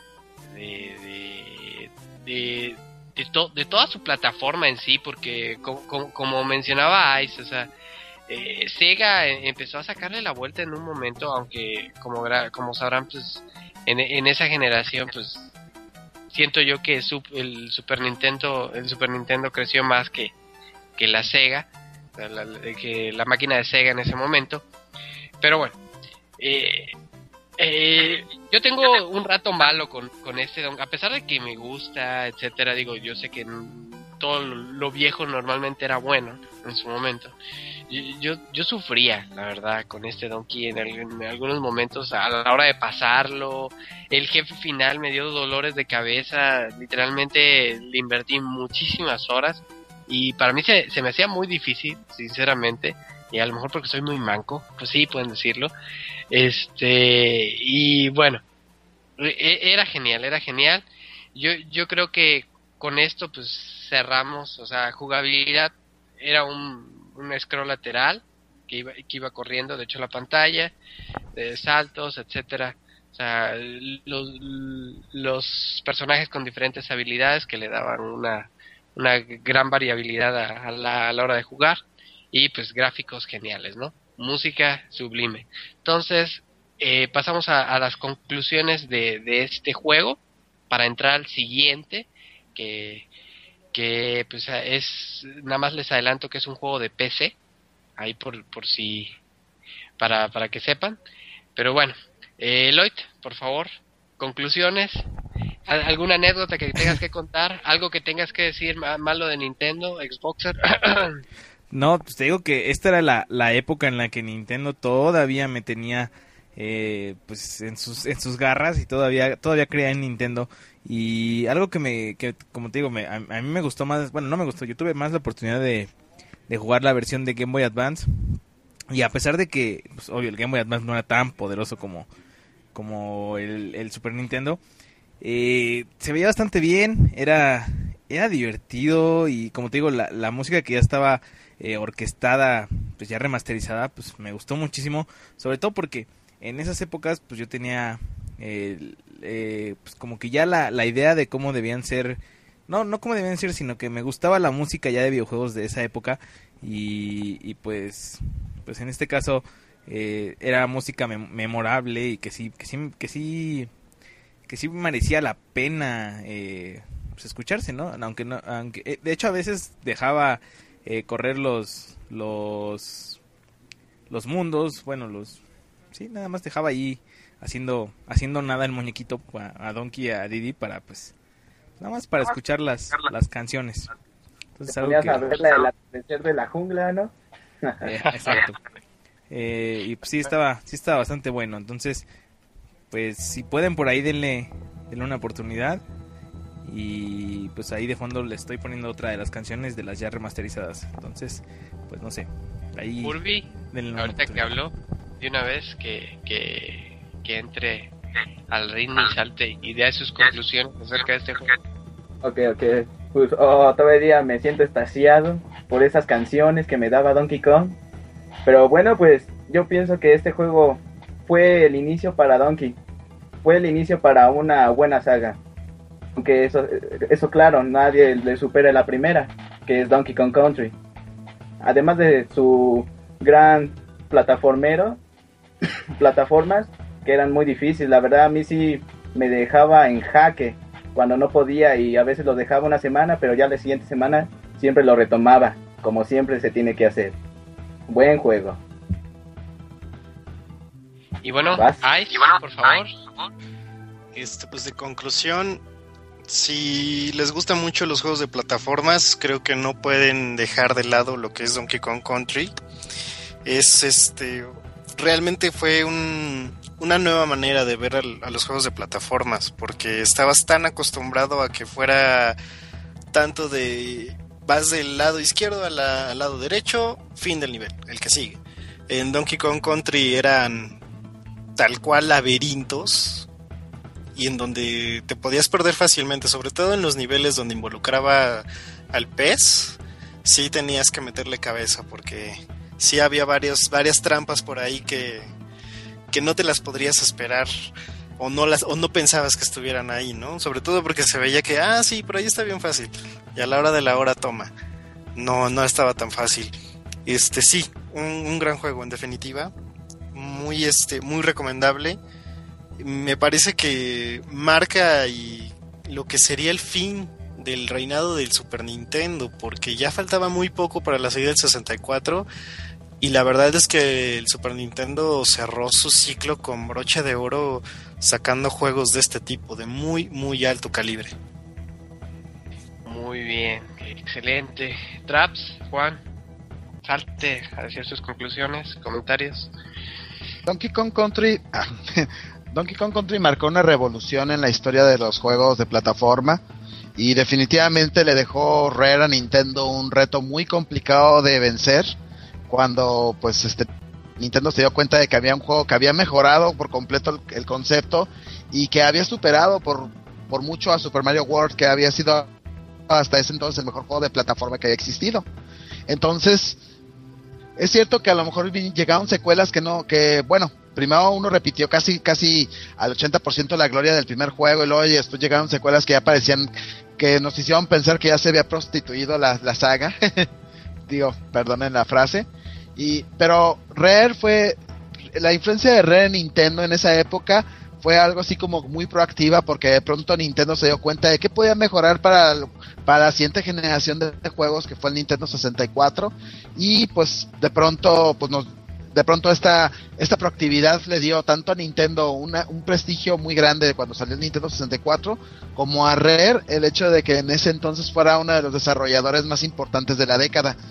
de de, de De, to- de toda su plataforma en sí, porque co- co- como mencionaba Ice, o sea, eh, Sega eh, empezó a sacarle la vuelta en un momento, aunque como gra- como sabrán, pues en, en esa generación, pues siento yo que su- el Super Nintendo el Super Nintendo creció más que, que la Sega, la, la, que la máquina de Sega en ese momento. Pero bueno, eh, Eh, yo tengo un rato malo con, con este, a pesar de que me gusta, etcétera. Digo, yo sé que todo lo viejo normalmente era bueno en su momento. Yo, yo, yo sufría, la verdad, con este Donkey en, el, en algunos momentos a la hora de pasarlo. El jefe final me dio dolores de cabeza, literalmente le invertí muchísimas horas y para mí se, se me hacía muy difícil, sinceramente. Y a lo mejor porque soy muy manco, pues sí, pueden decirlo. Este, y bueno, era genial, era genial. Yo yo creo que con esto pues cerramos, o sea, jugabilidad era un, un scroll lateral que iba, que iba corriendo, de hecho la pantalla, de saltos, etcétera. O sea, los, los personajes con diferentes habilidades que le daban una, una gran variabilidad a, a, la, a la hora de jugar. Y pues gráficos geniales, ¿no? Música sublime. Entonces, eh, pasamos a, a las conclusiones de, de este juego para entrar al siguiente, que, que pues es, nada más les adelanto que es un juego de P C, ahí por, por si, para, para que sepan. Pero bueno, eh, Lloyd, por favor, conclusiones. ¿Alguna anécdota que tengas que contar? ¿Algo que tengas que decir malo de Nintendo, Xboxer? No, pues te digo que esta era la, la época en la que Nintendo todavía me tenía eh, pues en sus en sus garras y todavía todavía creía en Nintendo. Y algo que me que como te digo, me, a, a mí me gustó más, bueno, no me gustó, yo tuve más la oportunidad de, de jugar la versión de Game Boy Advance. Y a pesar de que, pues, obvio, el Game Boy Advance no era tan poderoso como, como el, el Super Nintendo, eh, se veía bastante bien, era, era divertido y como te digo, la, la música que ya estaba eh, orquestada, pues ya remasterizada, pues me gustó muchísimo, sobre todo porque en esas épocas pues yo tenía eh, eh, pues como que ya la, la idea de cómo debían ser, no, no cómo debían ser, sino que me gustaba la música ya de videojuegos de esa época y, y pues... pues en este caso eh, era música mem- memorable y que sí que sí que sí que sí merecía la pena eh, pues escucharse, ¿no? Aunque no aunque eh, de hecho a veces dejaba eh, correr los los los mundos, bueno, los sí, nada más dejaba ahí haciendo haciendo nada el muñequito a, a Donkey y a Diddy para pues nada más para escuchar las las canciones. Entonces Te algo ponías que a ver la del atardecer de la jungla, ¿no? Eh, exacto. Eh, y pues sí estaba, sí estaba bastante bueno. Entonces, pues si pueden por ahí denle, denle una oportunidad. Y pues ahí de fondo le estoy poniendo otra de las canciones de las ya remasterizadas. Entonces, pues no sé. Ahí Urbi, ahorita que habló, de una vez que, que, que entre al ritmo y salte y dé sus conclusiones acerca de este juego. Ok, ok. Pues oh, todavía me siento extasiado por esas canciones que me daba Donkey Kong. Pero bueno, pues yo pienso que este juego fue el inicio para Donkey. Fue el inicio para una buena saga. Aunque eso, eso claro, nadie le supera la primera, que es Donkey Kong Country. Además de su gran plataformero, plataformas que eran muy difíciles. La verdad a mí sí me dejaba en jaque cuando no podía y a veces lo dejaba una semana, pero ya la siguiente semana siempre lo retomaba, como siempre se tiene que hacer. Buen juego. Y bueno, Ice, y bueno por favor. Este, pues de conclusión, si les gustan mucho los juegos de plataformas, creo que no pueden dejar de lado lo que es Donkey Kong Country. Es este, realmente fue un, una nueva manera de ver al, a los juegos de plataformas, porque estabas tan acostumbrado a que fuera tanto de vas del lado izquierdo a la, al lado derecho, fin del nivel, el que sigue. En Donkey Kong Country eran tal cual laberintos y en donde te podías perder fácilmente, sobre todo en los niveles donde involucraba al pez. Sí tenías que meterle cabeza porque sí había varios, varias trampas por ahí que, que no te las podrías esperar o no las o no pensabas que estuvieran ahí, ¿no? Sobre todo porque se veía que, ah, sí, por ahí está bien fácil. Y a la hora de la hora, toma. No, no estaba tan fácil. Este, sí, un, un gran juego, en definitiva. Muy, este, muy recomendable. Me parece que marca y lo que sería el fin del reinado del Super Nintendo, porque ya faltaba muy poco para la salida del sesenta y cuatro. Y la verdad es que el Super Nintendo cerró su ciclo con broche de oro, sacando juegos de este tipo, de muy, muy alto calibre. Muy bien, excelente. Traps, Juan, salte a decir sus conclusiones, comentarios. Donkey Kong Country... Ah, Donkey Kong Country marcó una revolución en la historia de los juegos de plataforma y definitivamente le dejó Rare a Nintendo un reto muy complicado de vencer. Cuando pues este Nintendo se dio cuenta de que había un juego que había mejorado por completo el, el concepto y que había superado por, por mucho a Super Mario World, que había sido hasta ese entonces el mejor juego de plataforma que había existido. Entonces, es cierto que a lo mejor llegaron secuelas que no, que bueno, primero uno repitió casi casi al ochenta por ciento la gloria del primer juego y luego y después llegaron secuelas que ya parecían, que nos hicieron pensar que ya se había prostituido la, la saga. Digo, perdonen la frase. Y, pero Rare fue, la influencia de Rare en Nintendo en esa época fue algo así como muy proactiva, porque de pronto Nintendo se dio cuenta de que podía mejorar para, para la siguiente generación de juegos, que fue el Nintendo sesenta y cuatro, y pues de pronto pues nos, de pronto esta, esta proactividad le dio tanto a Nintendo una, un prestigio muy grande cuando salió el Nintendo sesenta y cuatro, como a Rare el hecho de que en ese entonces fuera uno de los desarrolladores más importantes de la década.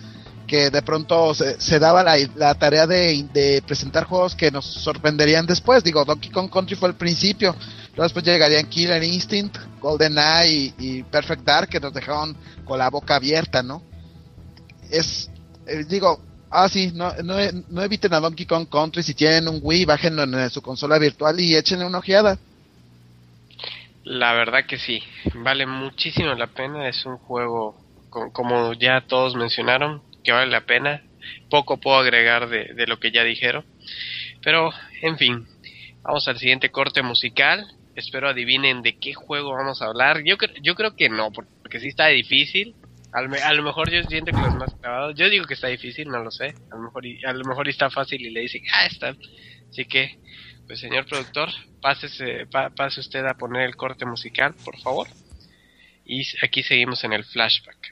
que de pronto se, se daba la, la tarea de, de presentar juegos que nos sorprenderían después. Digo, Donkey Kong Country fue el principio, luego después llegarían Killer Instinct, GoldenEye y, y Perfect Dark, que nos dejaron con la boca abierta, ¿no? Es, eh, digo, ah sí, no, no, no eviten a Donkey Kong Country. Si tienen un Wii, bájenlo en, en su consola virtual y échenle una ojeada. La verdad que sí, vale muchísimo la pena, es un juego, co- como ya todos mencionaron, que vale la pena. Poco puedo agregar de, de lo que ya dijeron, pero en fin, vamos al siguiente corte musical. Espero adivinen de qué juego vamos a hablar. Yo, cre- yo creo que no, porque sí está difícil. Al me- a lo mejor yo siento que los más clavados, yo digo que está difícil, no lo sé, a lo mejor y, a lo mejor está fácil y le dicen, ah, está. Así que, pues señor productor, pásese, pa- pase usted a poner el corte musical, por favor. Y aquí seguimos en el flashback.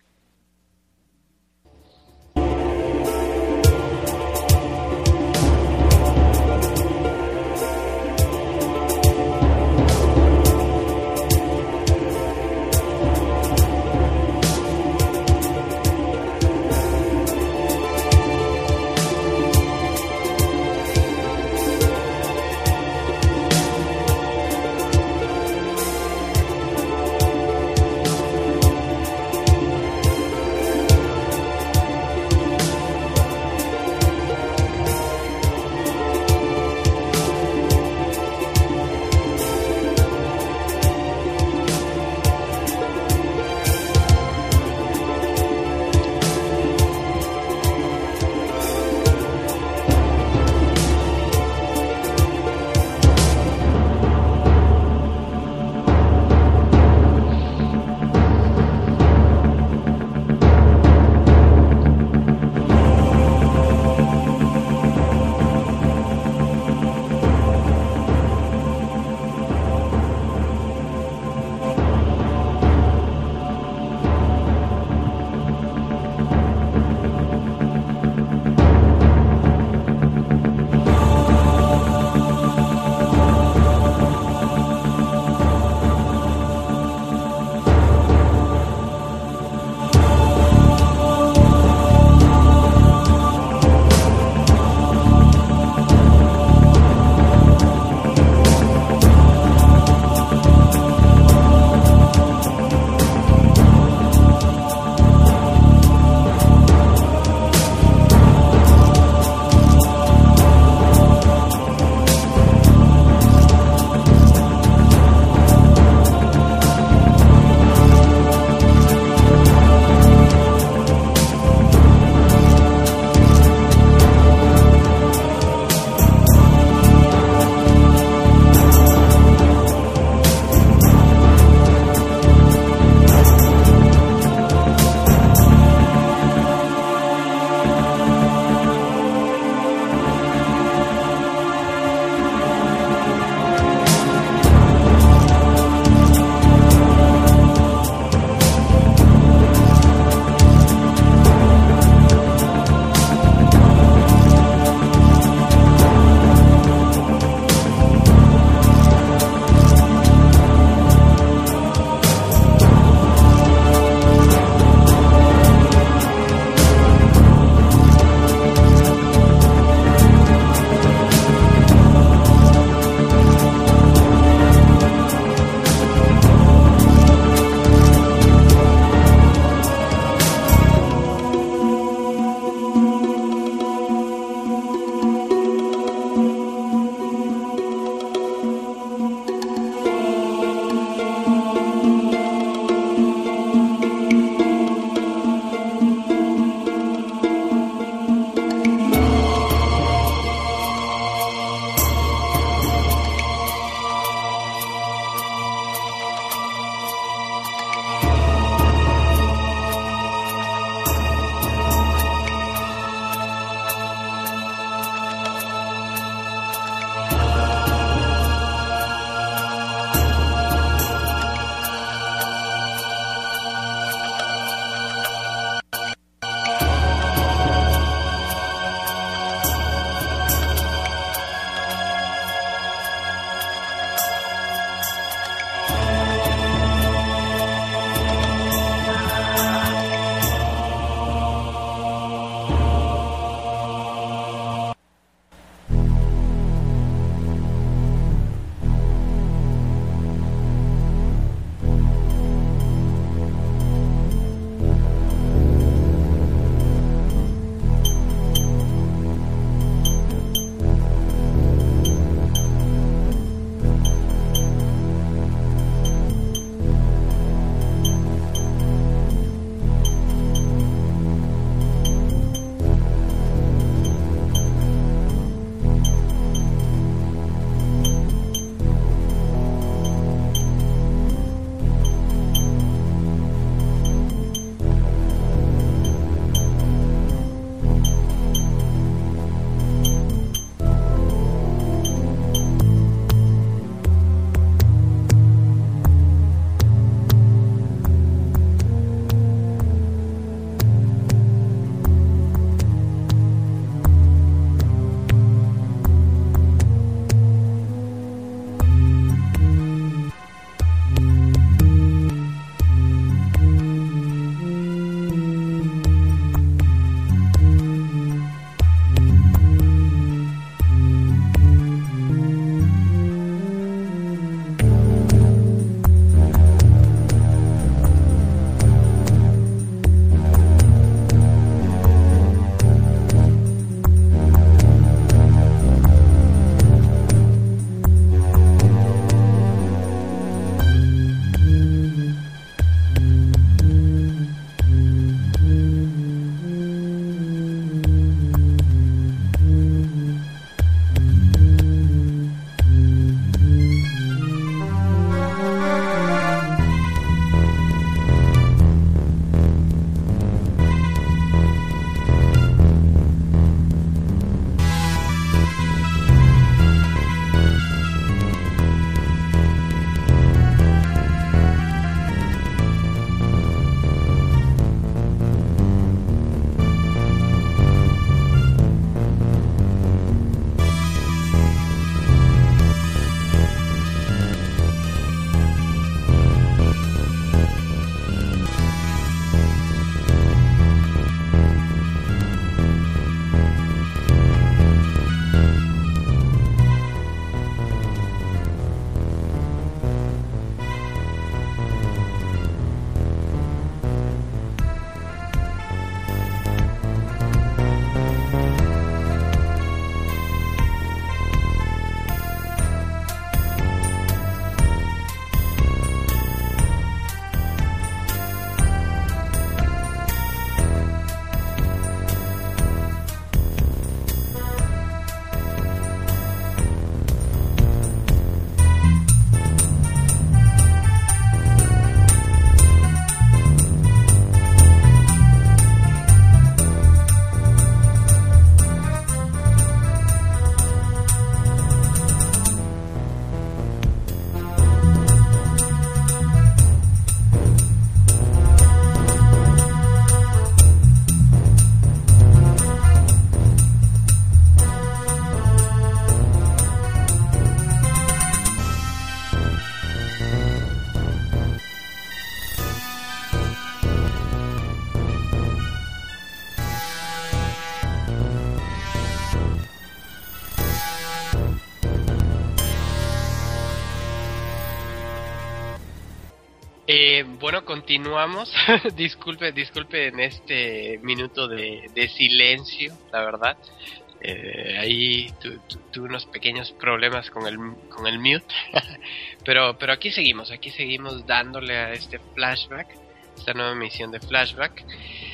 Eh, bueno, continuamos. disculpe, disculpe en este minuto de, de silencio, la verdad. Eh, ahí tu, tu, tuve unos pequeños problemas con el con el mute. pero pero aquí seguimos, aquí seguimos dándole a este flashback, esta nueva emisión de Flashback.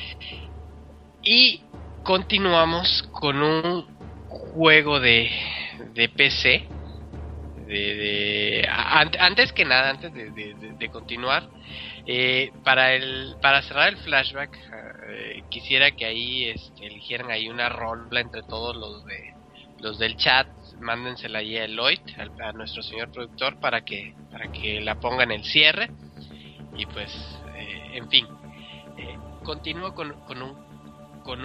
Y continuamos con un juego de, de P C. De, de, an, antes que nada, antes de, de, de, de continuar, eh, para el para cerrar el flashback, eh, quisiera que ahí este, eligieran ahí una rola entre todos los de los del chat, mándensela ahí a Eloy, a, a nuestro señor productor, para que para que la ponga en el cierre. Y pues, eh, en fin, eh, continúo con, con un con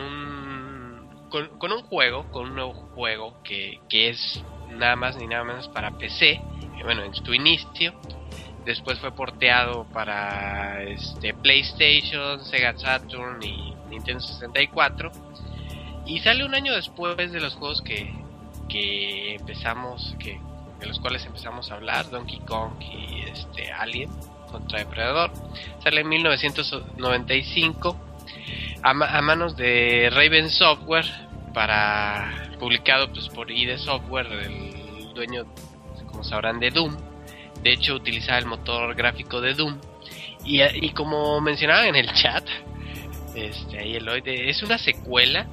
un con, con un juego, con un nuevo juego que, que es nada más ni nada menos para P C, bueno, en su inicio, después fue porteado para este PlayStation, Sega Saturn y Nintendo sesenta y cuatro, y sale un año después de los juegos que, que empezamos, que de los cuales empezamos a hablar, Donkey Kong y este Alien contra Depredador. Sale en mil novecientos noventa y cinco a, a manos de Raven Software, para publicado pues por I D Software, el dueño, como sabrán, de Doom. De hecho, utilizaba el motor gráfico de Doom. Y, y como mencionaban en el chat, este, ahí Eloy, de, es una secuela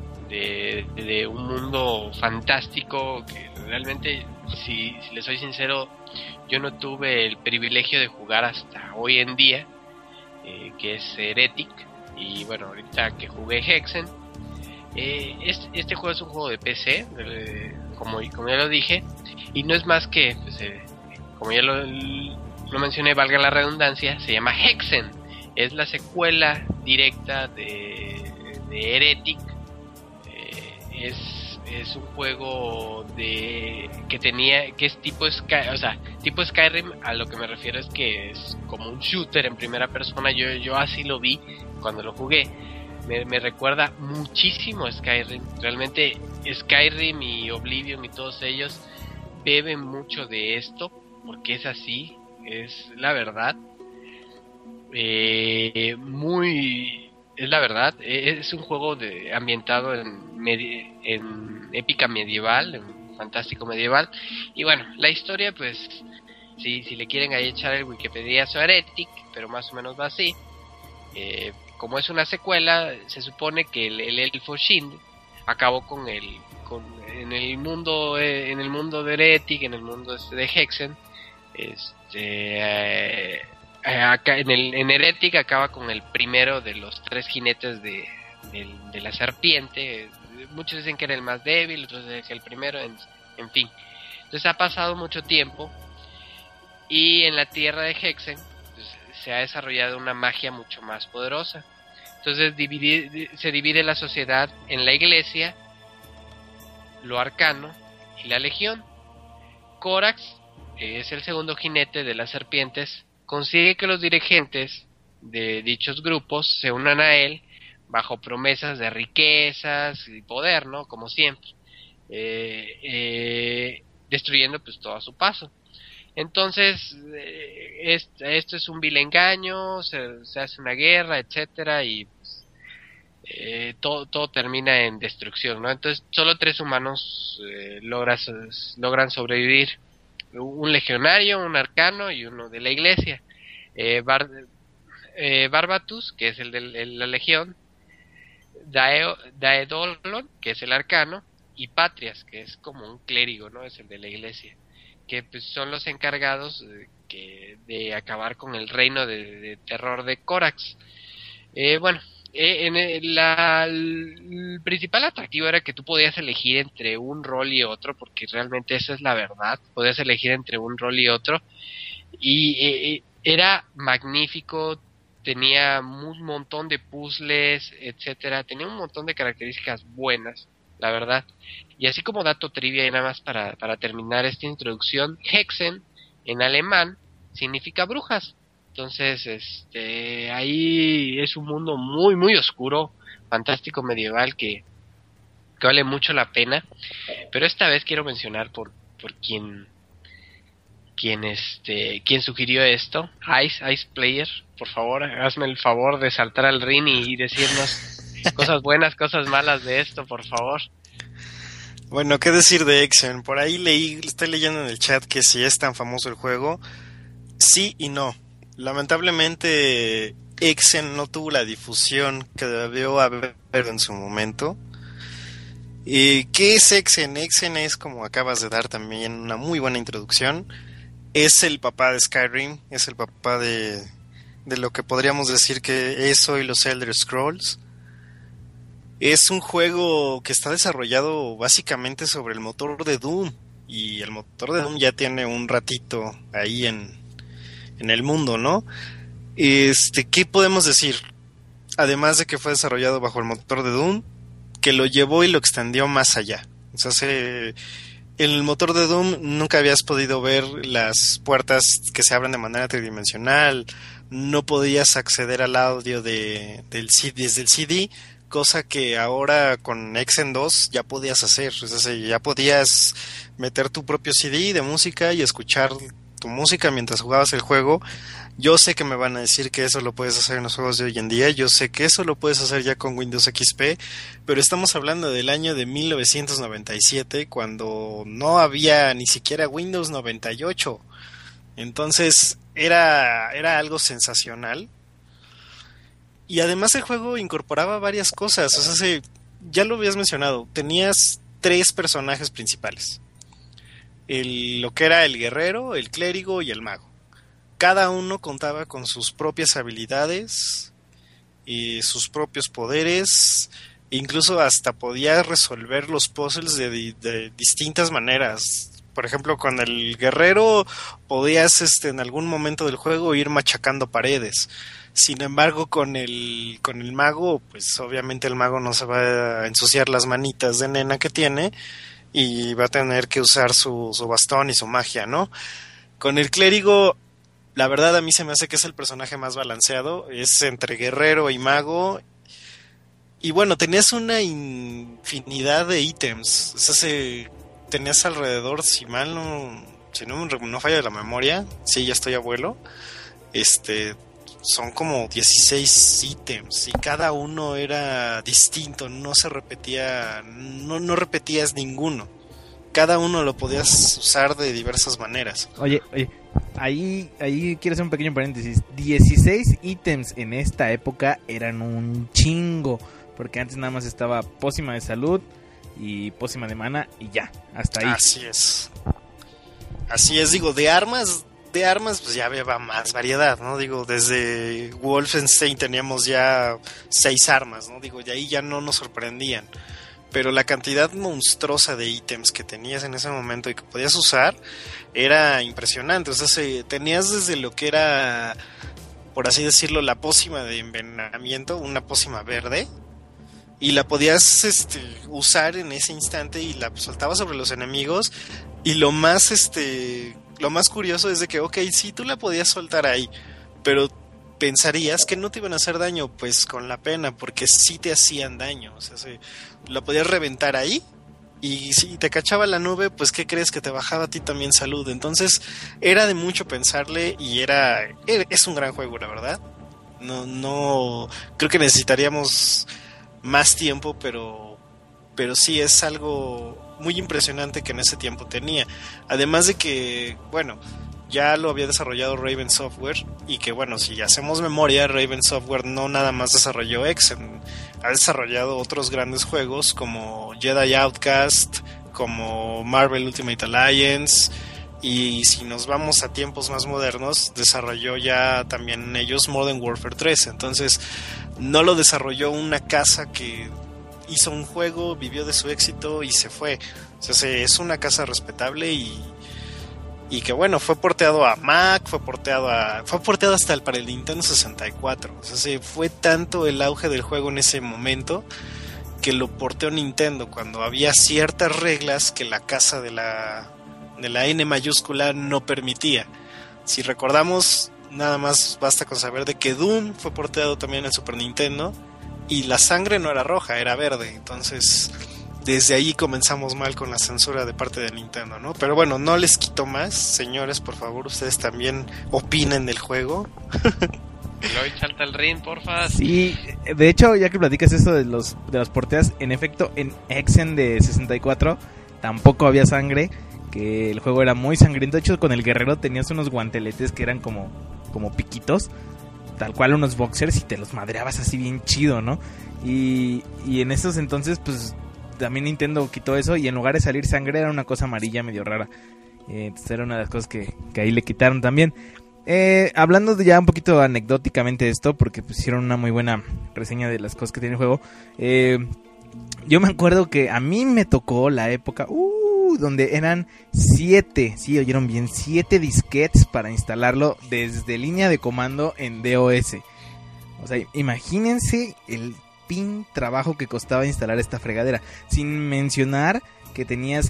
de, de, de un mundo fantástico que realmente, si, si les soy sincero, yo no tuve el privilegio de jugar hasta hoy en día, eh, que es Heretic. Y bueno, ahorita que jugué Hexen, eh, este, este juego es un juego de P C, eh, como, como ya lo dije, y no es más que, pues, eh, como ya lo, lo mencioné, valga la redundancia, se llama Hexen. Es la secuela directa de, de Heretic. Eh, es, es un juego de que tenía, que es tipo Sky, o sea, tipo Skyrim. A lo que me refiero es que es como un shooter en primera persona. Yo, yo así lo vi cuando lo jugué. Me, me recuerda muchísimo a Skyrim. Realmente Skyrim y Oblivion y todos ellos beben mucho de esto, porque es así, es la verdad. Eh, muy es la verdad, es un juego de ambientado en, medi- en épica medieval, en fantástico medieval. Y bueno, la historia, pues, si, si le quieren ahí echar el Wikipedia a Heretic, pero más o menos va así. Eh, como es una secuela, se supone que el, el elfo Shind acabó con el con, en el mundo eh, en el mundo de Heretic, en el mundo este de Hexen. Este eh, acá en el en Heretic acaba con el primero de los tres jinetes de, de, de la serpiente. Muchos dicen que era el más débil, otros dicen que el primero, en, en fin. Entonces ha pasado mucho tiempo y en la tierra de Hexen pues, se ha desarrollado una magia mucho más poderosa. Entonces divide, se divide la sociedad en la iglesia, lo arcano y la legión. Corax, que es el segundo jinete de las serpientes, consigue que los dirigentes de dichos grupos se unan a él bajo promesas de riquezas y poder, ¿no? Como siempre, eh, eh, destruyendo pues todo a su paso. Entonces, eh, es, esto es un vil engaño, se, se hace una guerra, etcétera, y pues, eh, todo, todo termina en destrucción, ¿no? Entonces, solo tres humanos eh, logra, logran sobrevivir: un legionario, un arcano y uno de la iglesia. Eh, Bar, eh, Barbatus, que es el de la legión, Dae, Daedolon, que es el arcano, y Patrias, que es como un clérigo, ¿no? Es el de la iglesia, que pues son los encargados de, que, de acabar con el reino de, de terror de Corax. Eh, bueno, eh, en el, la, el principal atractivo era que tú podías elegir entre un rol y otro, porque realmente esa es la verdad, podías elegir entre un rol y otro, y eh, era magnífico, tenía un montón de puzzles, etcétera, tenía un montón de características buenas, la verdad. Y así como dato trivia y nada más para, para terminar esta introducción, Hexen en alemán significa brujas. Entonces, este, ahí es un mundo muy, muy oscuro, fantástico, medieval, que, que vale mucho la pena. Pero esta vez quiero mencionar por, por quien, quien este quien sugirió esto. Ice, Ice Player, por favor, hazme el favor de saltar al ring y decirnos cosas buenas, cosas malas de esto, por favor. Bueno, ¿qué decir de Exen? Por ahí leí, estoy leyendo en el chat que si es tan famoso el juego, sí y no. Lamentablemente Exen no tuvo la difusión que debió haber en su momento. Eh, ¿Qué es Exen? Exen es, como acabas de dar también una muy buena introducción, es el papá de Skyrim, es el papá de, de lo que podríamos decir que es hoy los Elder Scrolls. Es un juego que está desarrollado básicamente sobre el motor de Doom, y el motor de Doom ya tiene un ratito ahí en, en el mundo, ¿no? Este, ¿qué podemos decir? Además de que fue desarrollado bajo el motor de Doom, que lo llevó y lo extendió más allá. O sea, se, en el motor de Doom nunca habías podido ver las puertas que se abren de manera tridimensional, no podías acceder al audio de, del C D, desde el C D, cosa que ahora con Exen dos ya podías hacer. O sea, ya podías meter tu propio C D de música y escuchar tu música mientras jugabas el juego. Yo sé que me van a decir que eso lo puedes hacer en los juegos de hoy en día, yo sé que eso lo puedes hacer ya con Windows X P, pero estamos hablando del año de mil novecientos noventa y siete, cuando no había ni siquiera Windows noventa y ocho. Entonces era, era algo sensacional. Y además el juego incorporaba varias cosas. O sea, se, ya lo habías mencionado, tenías tres personajes principales. El, lo que era el guerrero, el clérigo y el mago. Cada uno contaba con sus propias habilidades y sus propios poderes. Incluso hasta podía resolver los puzzles de, de, de distintas maneras. Por ejemplo, con el guerrero podías este, en algún momento del juego ir machacando paredes. Sin embargo, con el, con el mago, pues obviamente el mago no se va a ensuciar las manitas de nena que tiene y va a tener que usar su, su bastón y su magia, ¿no? Con el clérigo, la verdad a mí se me hace que es el personaje más balanceado, es entre guerrero y mago. Y bueno, tenías una infinidad de ítems. O sea, se, tenías alrededor, si mal no, si no, no falla la memoria, sí, ya estoy abuelo, este, son como dieciséis ítems y cada uno era distinto, no se repetía, no, no repetías ninguno. Cada uno lo podías usar de diversas maneras. Oye, oye, ahí, ahí quiero hacer un pequeño paréntesis. dieciséis ítems en esta época eran un chingo, porque antes nada más estaba pócima de salud y pócima de mana y ya, hasta ahí. Así es. Así es, digo, de armas, de armas pues ya había más variedad, ¿no? Digo, desde Wolfenstein teníamos ya seis armas, ¿no? Digo, y ahí ya no nos sorprendían. Pero la cantidad monstruosa de ítems que tenías en ese momento y que podías usar era impresionante. O sea, se, tenías desde lo que era, por así decirlo, la pócima de envenenamiento, una pócima verde, y la podías este, usar en ese instante y la soltabas sobre los enemigos. Y lo más, este, lo más curioso es de que, ok, sí, tú la podías soltar ahí, pero pensarías que no te iban a hacer daño, pues con la pena, porque sí te hacían daño. O sea, se, la podías reventar ahí y si te cachaba la nube, pues ¿qué crees? Que te bajaba a ti también salud. Entonces era de mucho pensarle y era, es un gran juego, la verdad. No, no, creo que necesitaríamos más tiempo, pero, pero sí es algo muy impresionante que en ese tiempo tenía. Además de que, bueno, ya lo había desarrollado Raven Software y que bueno, si hacemos memoria, Raven Software no nada más desarrolló Exen, ha desarrollado otros grandes juegos como Jedi Outcast, como Marvel Ultimate Alliance, y si nos vamos a tiempos más modernos, desarrolló ya también ellos Modern Warfare tres. Entonces no lo desarrolló una casa que hizo un juego, vivió de su éxito y se fue. O sea, es una casa respetable y Y que bueno, fue porteado a Mac, fue porteado a fue porteado hasta el, para el Nintendo sesenta y cuatro. O sea, se fue tanto el auge del juego en ese momento que lo porteó Nintendo cuando había ciertas reglas que la casa de la de la N mayúscula no permitía. Si recordamos, nada más basta con saber de que Doom fue porteado también en Super Nintendo y la sangre no era roja, era verde. Entonces desde ahí comenzamos mal con la censura de parte de Nintendo, ¿no? Pero bueno, no les quito más, señores, por favor, ustedes también opinen del juego. Eloy, salta el ring, porfa. Sí, de hecho, ya que platicas eso de los de las porteas, en efecto, en Exen de sesenta y cuatro tampoco había sangre, que el juego era muy sangriento. De hecho, con el guerrero tenías unos guanteletes que eran como, como piquitos, tal cual unos boxers, y te los madreabas así bien chido, ¿no? Y, y en esos entonces, pues, también Nintendo quitó eso, y en lugar de salir sangre era una cosa amarilla medio rara. Eh, entonces era una de las cosas que, que ahí le quitaron también. Eh, hablando de ya un poquito anecdóticamente de esto, porque pues, hicieron una muy buena reseña de las cosas que tiene el juego. Eh, yo me acuerdo que a mí me tocó la época uh, donde eran siete, sí, oyeron bien, siete disquetes para instalarlo desde línea de comando en DOS. O sea, imagínense el pin trabajo que costaba instalar esta fregadera, sin mencionar que tenías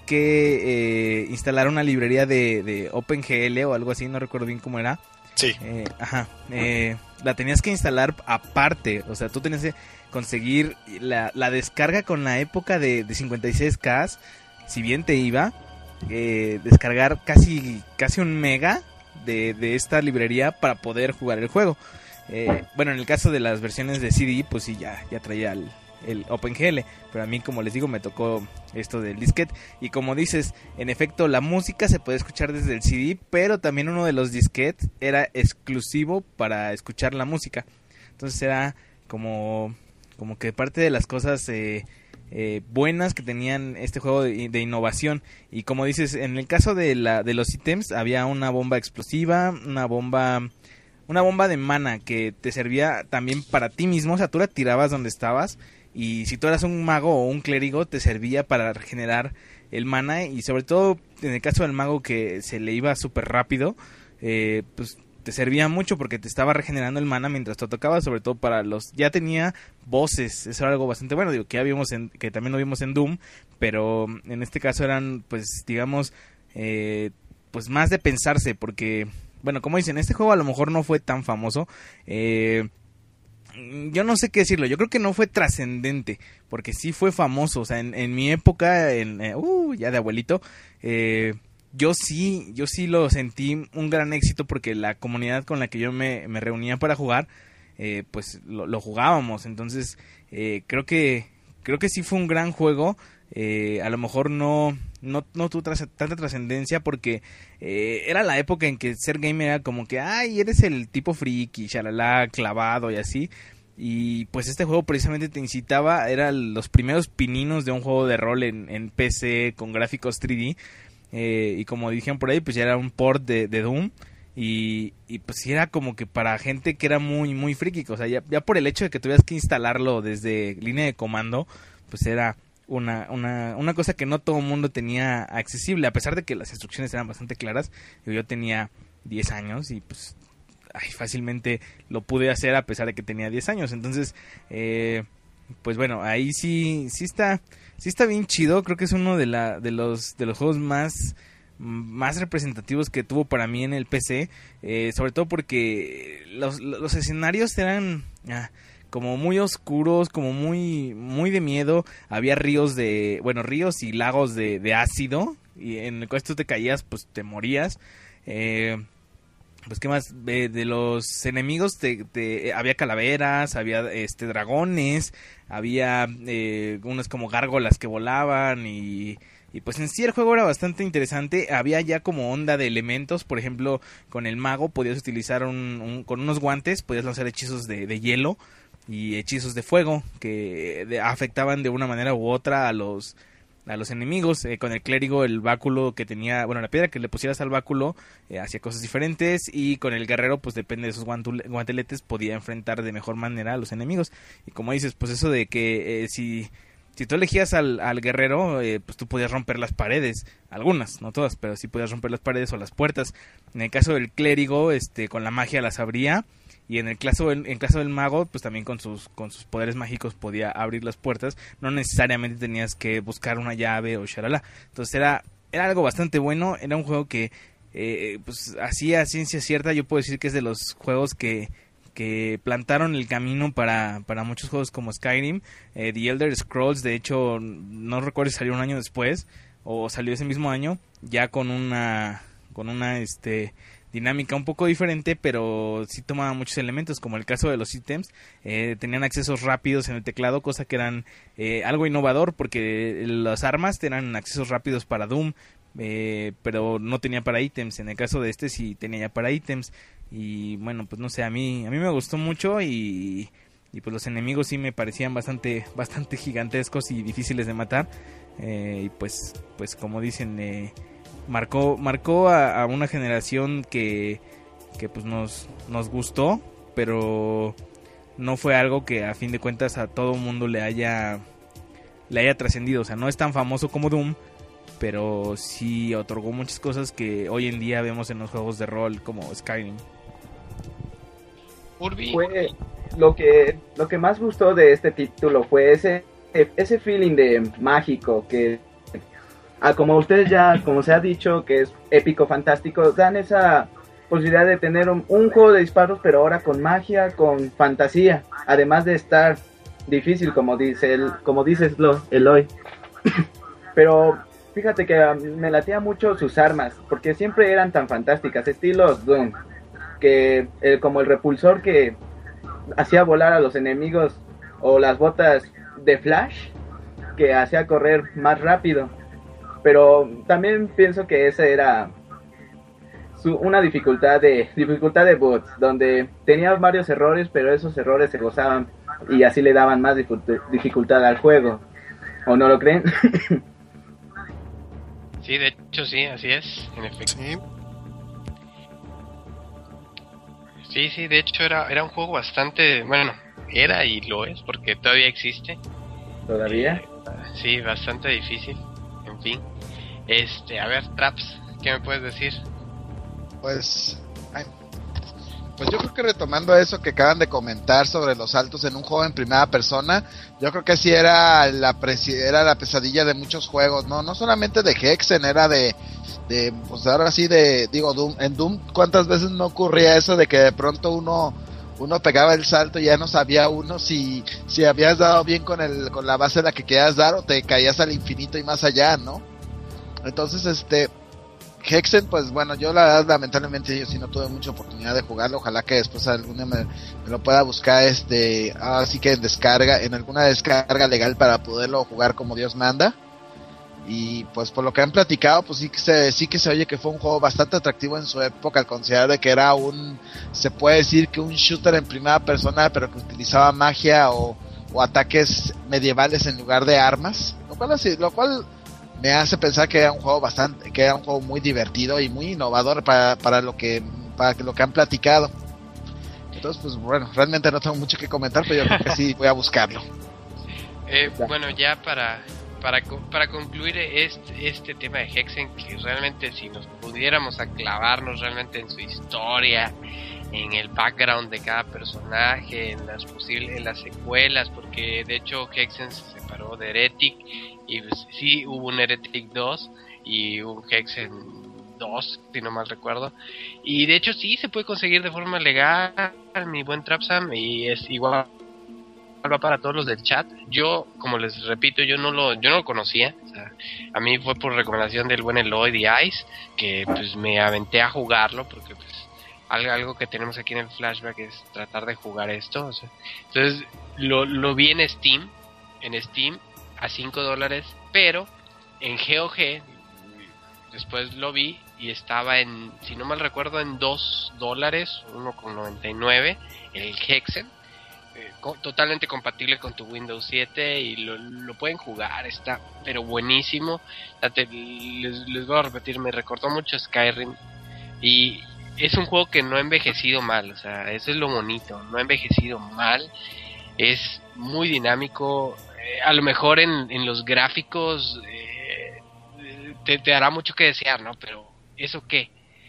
que eh, instalar una librería de, de OpenGL o algo así, no recuerdo bien cómo era. Sí. Eh, ajá. Eh, la tenías que instalar aparte, o sea, tú tenías que conseguir la, la descarga con la época de, de cincuenta y seis K, si bien te iba, eh, descargar casi, casi un mega de, de esta librería para poder jugar el juego. Eh, bueno, en el caso de las versiones de C D, pues sí, ya, ya traía el, el OpenGL, pero a mí, como les digo, me tocó esto del disquete. Y como dices, en efecto, la música se puede escuchar desde el C D, pero también uno de los disquetes era exclusivo para escuchar la música. Entonces era como, como que parte de las cosas eh, eh, buenas que tenían este juego de, de innovación. Y como dices, en el caso de, la, de los ítems, había una bomba explosiva, una bomba... Una bomba de mana que te servía también para ti mismo, o sea, tú la tirabas donde estabas, y si tú eras un mago o un clérigo te servía para regenerar el mana, y sobre todo en el caso del mago que se le iba súper rápido, eh, pues te servía mucho porque te estaba regenerando el mana mientras te tocaba, sobre todo para los... Ya tenía voces, eso era algo bastante bueno, digo, que ya vimos en, que también lo vimos en Doom, pero en este caso eran, pues, digamos, eh, pues más de pensarse, porque... Bueno, como dicen, este juego a lo mejor no fue tan famoso. Eh, yo no sé qué decirlo. Yo creo que no fue trascendente. Porque sí fue famoso. O sea, en, en mi época, en, eh, uh, ya de abuelito, eh, yo sí, yo sí lo sentí un gran éxito. Porque la comunidad con la que yo me, me reunía para jugar, eh, pues lo, lo jugábamos. Entonces, eh, creo que creo que sí fue un gran juego. Eh, a lo mejor no... No, no tuvo tras, tanta trascendencia porque eh, era la época en que ser gamer era como que, ay, eres el tipo friki, shalala, clavado y así. Y pues este juego precisamente te incitaba, eran los primeros pininos de un juego de rol en, en P C con gráficos tres D. Eh, y como dijeron por ahí, pues ya era un port de, de Doom. Y, y pues sí era como que para gente que era muy, muy friki. O sea, ya, ya por el hecho de que tuvieras que instalarlo desde línea de comando, pues era... Una, una, una cosa que no todo el mundo tenía accesible, a pesar de que las instrucciones eran bastante claras. Yo tenía diez años y pues ay, fácilmente lo pude hacer a pesar de que tenía diez años. Entonces, eh, pues bueno, ahí sí sí está sí está bien chido. Creo que es uno de, la, de, los, de los juegos más, más representativos que tuvo para mí en el P C. Eh, sobre todo porque los, los escenarios eran... Ah, como muy oscuros, como muy muy de miedo. Había ríos de, bueno, ríos y lagos de, de ácido, y en el cual tú te caías, pues te morías. Eh, pues qué más, de, de los enemigos te, te, había calaveras, había este dragones, había eh, unas como gárgolas que volaban y... Y pues en sí el juego era bastante interesante. Había ya como onda de elementos. Por ejemplo, con el mago podías utilizar un, un, con unos guantes, podías lanzar hechizos de, de hielo y hechizos de fuego que de, afectaban de una manera u otra a los a los enemigos. Eh, con el clérigo, el báculo que tenía, bueno, la piedra que le pusieras al báculo eh, hacía cosas diferentes, y con el guerrero, pues depende de esos guantule, guanteletes, podía enfrentar de mejor manera a los enemigos. Y como dices, pues eso de que eh, si si tú elegías al, al guerrero, eh, pues tú podías romper las paredes, algunas, no todas, pero sí podías romper las paredes o las puertas. En el caso del clérigo, este, con la magia las abría. Y en el caso en, en caso del mago, pues también con sus con sus poderes mágicos podía abrir las puertas. No necesariamente tenías que buscar una llave o shalala. Entonces era era algo bastante bueno. Era un juego que eh, pues hacía ciencia cierta. Yo puedo decir que es de los juegos que que plantaron el camino para, para muchos juegos como Skyrim. eh, The Elder Scrolls, de hecho, no recuerdo si salió un año después o salió ese mismo año, ya con una con una este dinámica un poco diferente, pero sí tomaba muchos elementos, como el caso de los ítems. eh, tenían accesos rápidos en el teclado, cosa que eran eh, algo innovador, porque las armas tenían accesos rápidos para Doom, eh, pero no tenía para ítems. En el caso de este sí tenía ya para ítems. Y bueno, pues no sé, a mí a mí me gustó mucho, y, y pues los enemigos sí me parecían bastante bastante gigantescos y difíciles de matar. eh, y pues pues como dicen, eh, marcó marcó a, a una generación que que pues nos nos gustó, pero no fue algo que a fin de cuentas a todo mundo le haya le haya trascendido. O sea, no es tan famoso como Doom, pero sí otorgó muchas cosas que hoy en día vemos en los juegos de rol como Skyrim. Urbi. Fue lo que lo que más gustó de este título fue ese ese feeling de mágico que, ah, como ustedes ya, como se ha dicho, que es épico, fantástico, dan esa posibilidad de tener un, un juego de disparos, pero ahora con magia, con fantasía, además de estar difícil, como dice el, como dices lo, Eloy. Pero fíjate que um, me latía mucho sus armas, porque siempre eran tan fantásticas, estilos Doom, que eh, como el repulsor que hacía volar a los enemigos, o las botas de Flash que hacía correr más rápido. Pero también pienso que esa era su, una dificultad de dificultad de bots, donde tenía varios errores, pero esos errores se gozaban y así le daban más dificultad al juego. ¿O no lo creen? Sí, de hecho sí, así es, en efecto. Sí. Sí, sí, de hecho era era un juego bastante, bueno, era y lo es porque todavía existe. ¿Todavía? Eh, sí, bastante difícil. En fin. Este, a ver, Traps, ¿qué me puedes decir? Pues, ay, pues yo creo que retomando eso que acaban de comentar sobre los saltos en un juego en primera persona, yo creo que sí era la presi- era la pesadilla de muchos juegos, no no solamente de Hexen, era de de pues ahora sí de digo Doom, en Doom cuántas veces no ocurría eso de que de pronto uno uno pegaba el salto y ya no sabía uno si si habías dado bien con el con la base a la que querías dar o te caías al infinito y más allá, ¿no? Entonces, este Hexen, pues bueno, yo la verdad lamentablemente yo sí no tuve mucha oportunidad de jugarlo, ojalá que después alguna me, me lo pueda buscar, este, así que en descarga, en alguna descarga legal para poderlo jugar como Dios manda. Y pues por lo que han platicado, pues sí que se, sí que se oye que fue un juego bastante atractivo en su época, al considerar de que era un, se puede decir que un shooter en primera persona, pero que utilizaba magia o, o ataques medievales en lugar de armas, lo cual así, lo cual me hace pensar que era un juego bastante, que era un juego muy divertido y muy innovador para, para lo que, para lo que han platicado. Entonces, pues bueno, realmente no tengo mucho que comentar, pero yo creo que sí voy a buscarlo. Eh, bueno, ya para para para concluir este este tema de Hexen, que realmente si nos pudiéramos aclavarnos realmente en su historia, en el background de cada personaje, en las posibles, en las secuelas, porque de hecho Hexen se separó de Heretic y pues, sí hubo un Heretic dos y un Hexen dos, si no mal recuerdo, y de hecho sí se puede conseguir de forma legal, mi buen Trapsam, y es igual va para todos los del chat. Yo, como les repito, yo no lo yo no lo conocía, o sea, a mí fue por recomendación del buen Eloy de Ice que pues me aventé a jugarlo, porque pues algo, algo que tenemos aquí en el Flashback es tratar de jugar esto, o sea, entonces lo, lo vi en Steam en Steam a cinco dólares, pero en G O G después lo vi y estaba en, si no mal recuerdo, en dos dólares, uno con noventa y nueve, el Hexen, eh, co- totalmente compatible con tu Windows siete y lo, lo pueden jugar, está pero buenísimo. Date, les, les voy a repetir, me recordó mucho Skyrim y es un juego que no ha envejecido mal, o sea, eso es lo bonito, no ha envejecido mal, es muy dinámico, eh, a lo mejor en, en los gráficos eh, te, te hará mucho que desear, ¿no? Pero ¿eso qué?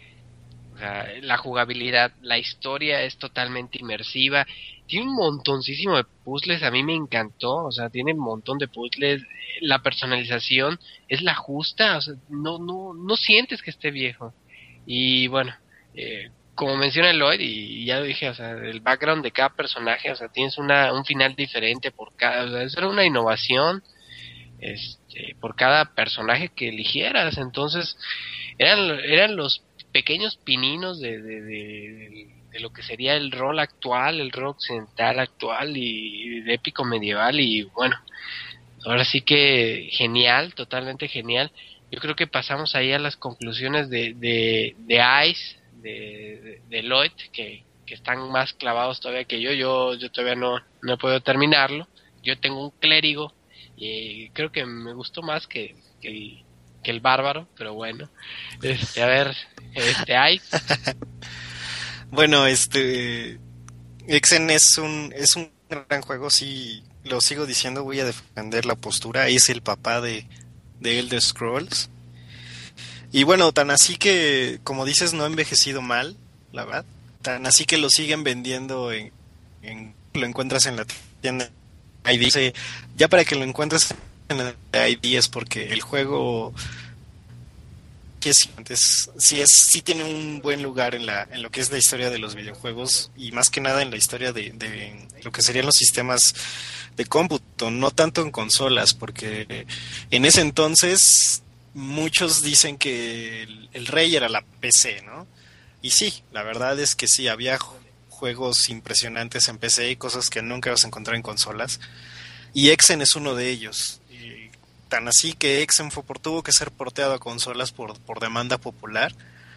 O sea, la jugabilidad, la historia es totalmente inmersiva, tiene un montoncísimo de puzzles, a mí me encantó, o sea, tiene un montón de puzzles, la personalización es la justa, o sea, no, no, no sientes que esté viejo. Y bueno, eh, como menciona Lloyd, y ya lo dije, o sea, el background de cada personaje, o sea, tienes una un final diferente por cada, o sea, eso era una innovación, este, por cada personaje que eligieras. Entonces, eran, eran los pequeños pininos de, de, de, de lo que sería el rol actual, el rol occidental actual y de épico medieval, y bueno, ahora sí que genial, totalmente genial. Yo creo que pasamos ahí a las conclusiones de, de, de Ice, de, de, de Lloyd, que, que están más clavados todavía que yo. Yo, yo todavía no, no he podido terminarlo. Yo tengo un clérigo y creo que me gustó más que, que, el, que el bárbaro, pero bueno. Este, a ver, este Ice. Bueno, este Hexen es un es un gran juego, sí, lo sigo diciendo, voy a defender la postura. Es el papá de de Elder Scrolls. Y bueno, tan así que, como dices, no ha envejecido mal, la verdad. Tan así que lo siguen vendiendo en, en lo encuentras en la tienda I D. Ya para que lo encuentres en la I D es porque el juego es, es, sí, es, sí tiene un buen lugar en la en lo que es la historia de los videojuegos, y más que nada en la historia de, de lo que serían los sistemas de cómputo, no tanto en consolas, porque en ese entonces muchos dicen que el, el rey era la P C, ¿no? Y sí, la verdad es que sí, había juegos impresionantes en P C y cosas que nunca vas a encontrar en consolas, y Hexen es uno de ellos. Y tan así que Hexen fue por, tuvo que ser porteado a consolas por, por demanda popular,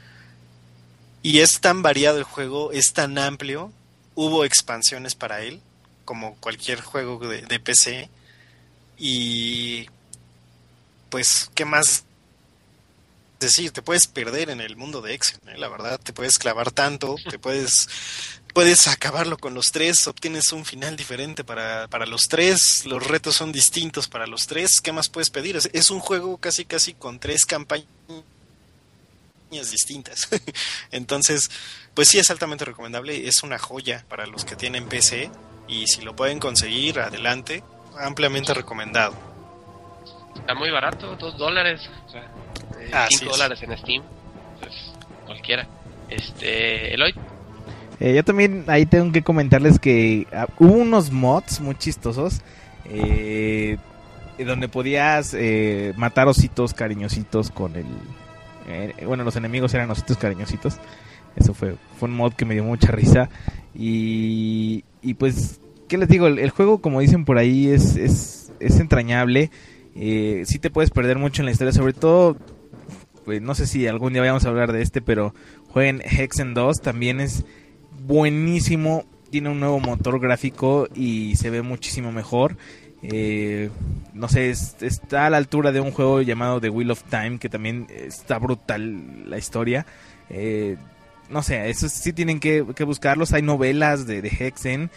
y es tan variado el juego, es tan amplio, hubo expansiones para él, como cualquier juego de, de P C, y pues, ¿qué más decir? Te puedes perder en el mundo de Hexen, ¿eh? La verdad, te puedes clavar tanto, te puedes puedes acabarlo con los tres, obtienes un final diferente para, para los tres, los retos son distintos para los tres, ¿qué más puedes pedir? Es, es un juego casi casi con tres campañas distintas. Entonces, pues sí, es altamente recomendable, es una joya para los que tienen P C, y si lo pueden conseguir, adelante, ampliamente recomendado. Está muy barato, dos dólares, o sea, eh, ah, cinco sí, dólares en Steam, pues cualquiera. Este, Eloy. Eh, yo también ahí tengo que comentarles que uh, hubo unos mods muy chistosos, eh, donde podías eh, matar ositos cariñositos con el... Eh, bueno, los enemigos eran ositos cariñositos. Eso fue, fue un mod que me dio mucha risa. Y, y pues, ¿qué les digo? El, el juego, como dicen por ahí, es, es, es entrañable. Eh, sí te puedes perder mucho en la historia, sobre todo, pues, no sé si algún día vayamos a hablar de este, pero jueguen Hexen dos, también es buenísimo. Tiene un nuevo motor gráfico y se ve muchísimo mejor. Eh, no sé, es, está a la altura de un juego llamado The Wheel of Time, que también está brutal la historia. Eh, no sé, eso sí tienen que, que buscarlos. Hay novelas de, de Hexen,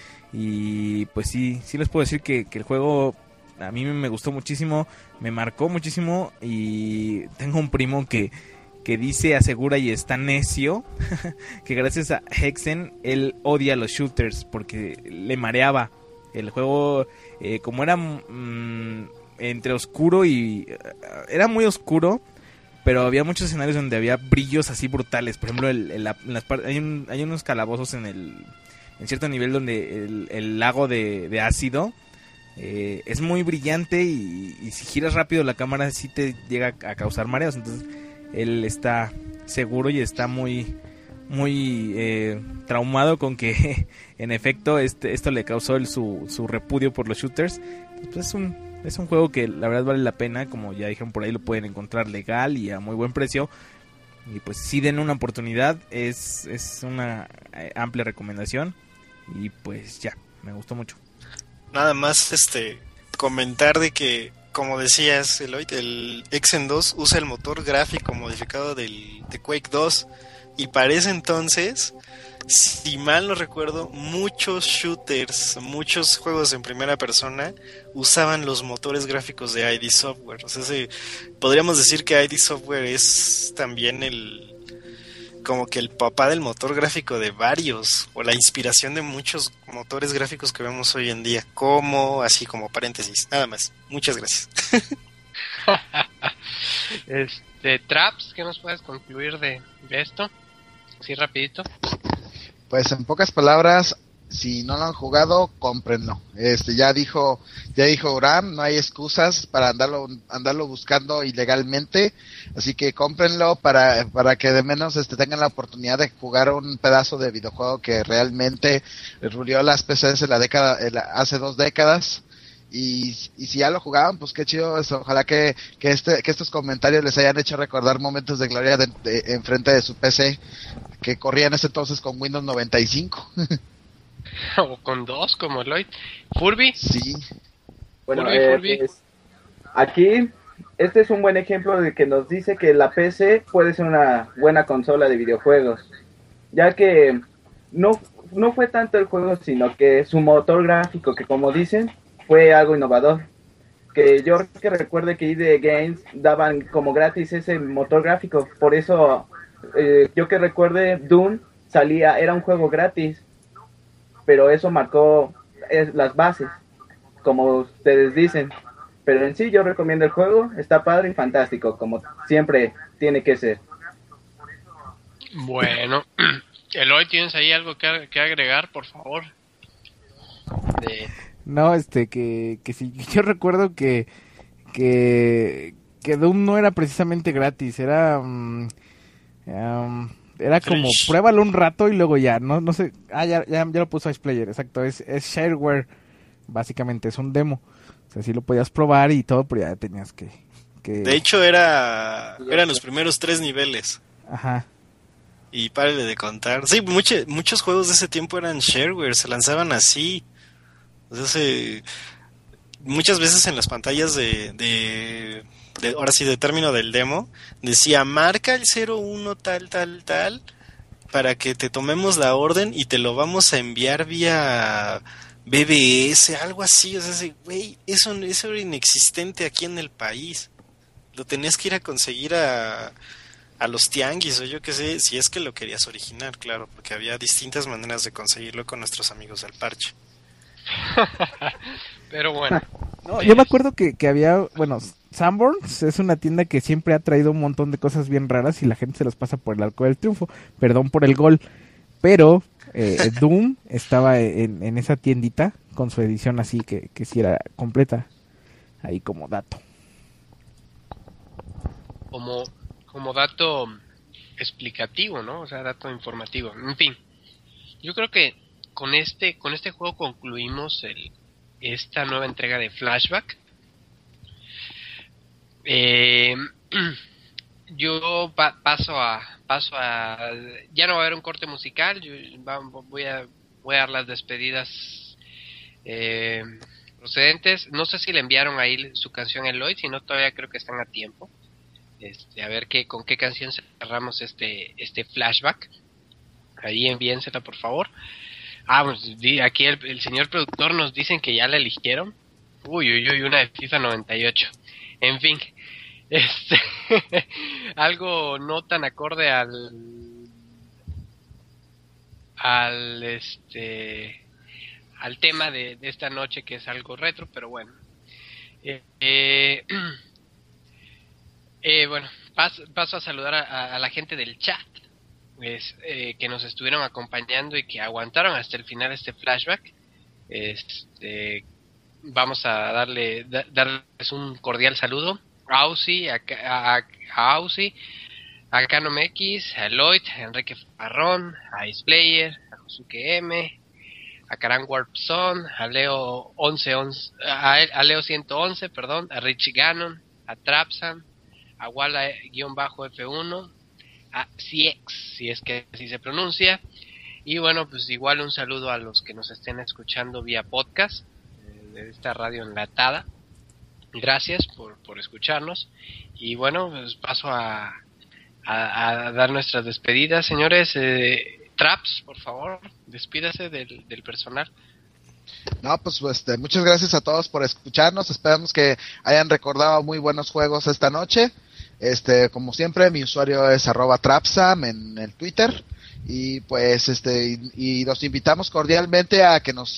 y pues sí, sí les puedo decir que, que el juego a mí me gustó muchísimo, me marcó muchísimo, y tengo un primo que, que dice, asegura y está necio que gracias a Hexen él odia los shooters porque le mareaba. El juego, eh, como era mmm, entre oscuro y... Uh, era muy oscuro, pero había muchos escenarios donde había brillos así brutales. Por ejemplo, el, el, en las par- hay, un, hay unos calabozos en el en cierto nivel donde el, el lago de, de ácido eh, es muy brillante, y, y si giras rápido la cámara sí te llega a causar mareos. Entonces él está seguro y está muy... muy eh, traumado con que en efecto este, esto le causó el, su, su repudio por los shooters. Pues es un es un juego que la verdad vale la pena, como ya dijeron por ahí, lo pueden encontrar legal y a muy buen precio, y pues si den una oportunidad, es, es una amplia recomendación, y pues ya, me gustó mucho. Nada más este comentar de que, como decías, Eloy, el Hexen dos usa el motor gráfico modificado del de Quake dos. Y para ese entonces, si mal no recuerdo, muchos shooters, muchos juegos en primera persona usaban los motores gráficos de I D Software. O sea, se, podríamos decir que I D Software es también el como que el papá del motor gráfico de varios, o la inspiración de muchos motores gráficos que vemos hoy en día. Como, así como paréntesis, nada más. Muchas gracias. este, Traps, ¿qué nos puedes concluir de, de esto? Sí, rapidito. Pues en pocas palabras, si no lo han jugado, cómprenlo. Este, ya dijo, ya dijo Ram, no hay excusas para andarlo, andarlo buscando ilegalmente, así que cómprenlo para, para que de menos este tengan la oportunidad de jugar un pedazo de videojuego que realmente rulió las P Cs en la década, en la, hace dos décadas. Y, y si ya lo jugaban, pues qué chido eso. Ojalá que, que este, que estos comentarios les hayan hecho recordar momentos de gloria de, de, en frente de su P C, que corría en ese entonces con Windows noventa y cinco. O con dos, como Lloyd. ¿Furby? Sí. Bueno, Furby, eh, Furby. pues, aquí, este es un buen ejemplo de que nos dice que la P C puede ser una buena consola de videojuegos, ya que no, no fue tanto el juego, sino que su motor gráfico, que como dicen, fue algo innovador. Que yo que recuerde que I D Games daban como gratis ese motor gráfico, por eso eh, yo que recuerde Doom salía, era un juego gratis, pero eso marcó es, las bases, como ustedes dicen. Pero en sí yo recomiendo el juego, está padre y fantástico, como siempre tiene que ser. Bueno, Eloy, ¿tienes ahí algo que, que agregar, por favor? De... No, este, que, que sí, yo recuerdo que, que, que Doom no era precisamente gratis, era, um, um, era como, Fresh. pruébalo un rato y luego ya, no, no sé, ah, ya, ya, ya lo puso Iceplayer, exacto, es, es shareware, básicamente es un demo, o sea, sí lo podías probar y todo, pero ya tenías que, que... De hecho, era eran los primeros tres niveles. Ajá. Y párale de contar. Sí, mucho, muchos juegos de ese tiempo eran shareware, se lanzaban así. O sea, se, muchas veces en las pantallas de, de, de, ahora sí, de término del demo, decía, marca el cero uno tal, tal, tal, para que te tomemos la orden y te lo vamos a enviar vía B B S, algo así. O sea, güey, eso, eso era inexistente aquí en el país. Lo tenías que ir a conseguir a, a los tianguis o yo qué sé, si es que lo querías original, claro, porque había distintas maneras de conseguirlo con nuestros amigos del parche. Pero bueno. No, yo me acuerdo que, que había, bueno, Sanborns es una tienda que siempre ha traído un montón de cosas bien raras y la gente se los pasa por el arco del triunfo, perdón por el gol, pero eh, Doom estaba en, en esa tiendita con su edición así que, que sí era completa, ahí como dato. Como, como dato explicativo, ¿no? O sea, dato informativo. En fin, yo creo que con este con este juego concluimos el, esta nueva entrega de Flashback. Eh, yo pa, paso a paso a ya no va a haber un corte musical. Yo va, voy a voy a dar las despedidas eh, procedentes. No sé si le enviaron ahí su canción a Eloy, si no todavía creo que están a tiempo. Este, a ver qué con qué canción cerramos este este Flashback. Ahí envíensela por favor. Ah, pues aquí el, el señor productor nos dicen que ya la eligieron. Uy, uy, uy, una de FIFA noventa y ocho. En fin, este algo no tan acorde al al este al tema de, de esta noche, que es algo retro, pero bueno. Eh, eh, eh, bueno, paso, paso a saludar a, a la gente del chat. Es, eh, que nos estuvieron acompañando y que aguantaron hasta el final este Flashback. Este, vamos a darle da, darles un cordial saludo a Ausi, a, a, a Ausi, a Canom X, a Lloyd, a Enrique Farrón, a Iceplayer, a Josuke M, a Karan Warpson, a Leo once once, a, a Leo ciento once, perdón, a Richie Gannon, a Trapsan, a Walla-F uno, a C X, si es que así se pronuncia. Y bueno, pues igual un saludo a los que nos estén escuchando vía podcast eh, de esta radio enlatada. Gracias por, por escucharnos. Y bueno, pues paso a, a, a dar nuestras despedidas, señores. eh, Traps, por favor, despídase del, del personal. No, pues este, muchas gracias a todos por escucharnos. Esperamos que hayan recordado muy buenos juegos esta noche. Este, como siempre, mi usuario es arroba trapsam en el Twitter. Y pues este, y, y los invitamos cordialmente a que nos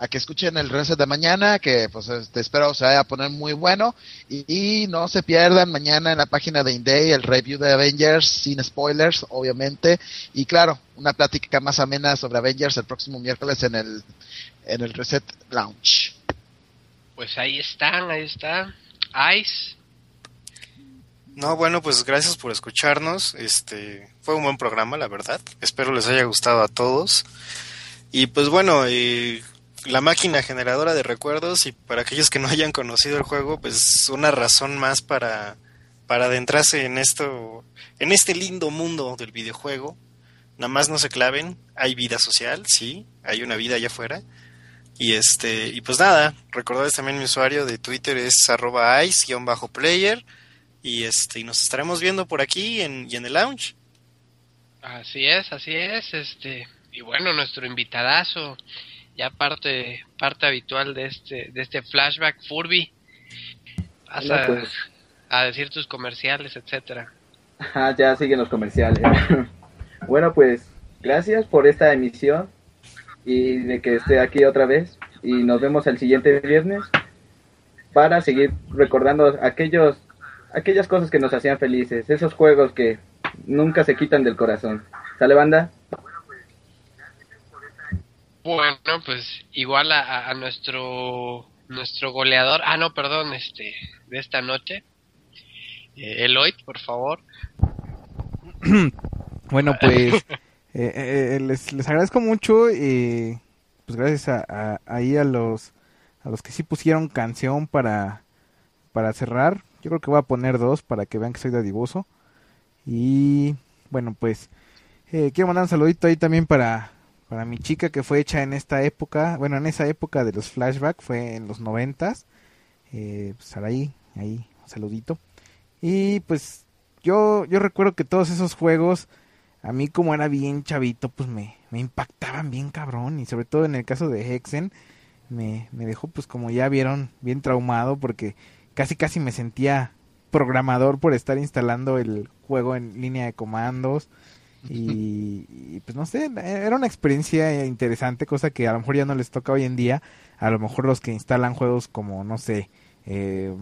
a que escuchen el reset de mañana, que pues este, espero se vaya a poner muy bueno, y, y no se pierdan mañana en la página de Indie el review de Avengers, sin spoilers, obviamente, y claro, una plática más amena sobre Avengers el próximo miércoles en el, en el Reset Lounge. Pues ahí están, ahí está. Ice. No, bueno, pues gracias por escucharnos. Este fue un buen programa, la verdad. Espero les haya gustado a todos. Y pues bueno, eh, la máquina generadora de recuerdos, y para aquellos que no hayan conocido el juego, pues una razón más para para adentrarse en esto, en este lindo mundo del videojuego. Nada más no se claven, hay vida social, sí, hay una vida allá afuera. Y este, y pues nada, recordarles también mi usuario de Twitter es arroba ice-player. Y este, y nos estaremos viendo por aquí en, y en el lounge. Así es, así es, este, y bueno, nuestro invitadazo, ya parte, parte habitual de este, de este flashback, Furby. Vas No, a, pues. a decir tus comerciales, etcétera. Ajá, ya siguen los comerciales. Bueno, pues, gracias por esta emisión y de que esté aquí otra vez. Y nos vemos el siguiente viernes para seguir recordando aquellos aquellas cosas que nos hacían felices, esos juegos que nunca se quitan del corazón. ¿Sale, banda? Bueno, pues igual a, a nuestro nuestro goleador, ah no, perdón, este de esta noche, eh, Eloy, por favor. Bueno, pues eh, eh, les, les agradezco mucho, y pues gracias a, a, ahí a los a los que sí pusieron canción para para cerrar. Yo creo que voy a poner dos para que vean que soy dadivoso. Y bueno, pues eh, quiero mandar un saludito ahí también para, para mi chica, que fue hecha en esta época, bueno, en esa época de los flashbacks, fue en los noventas. Eh, pues ahí, ahí, un saludito. Y pues yo, yo recuerdo que todos esos juegos, a mí como era bien chavito, pues me, me impactaban bien cabrón. Y sobre todo en el caso de Hexen, me, me dejó pues como ya vieron, bien traumado, porque casi casi me sentía programador por estar instalando el juego en línea de comandos. Y, y pues no sé, era una experiencia interesante, cosa que a lo mejor ya no les toca hoy en día. A lo mejor los que instalan juegos como, no sé, eh,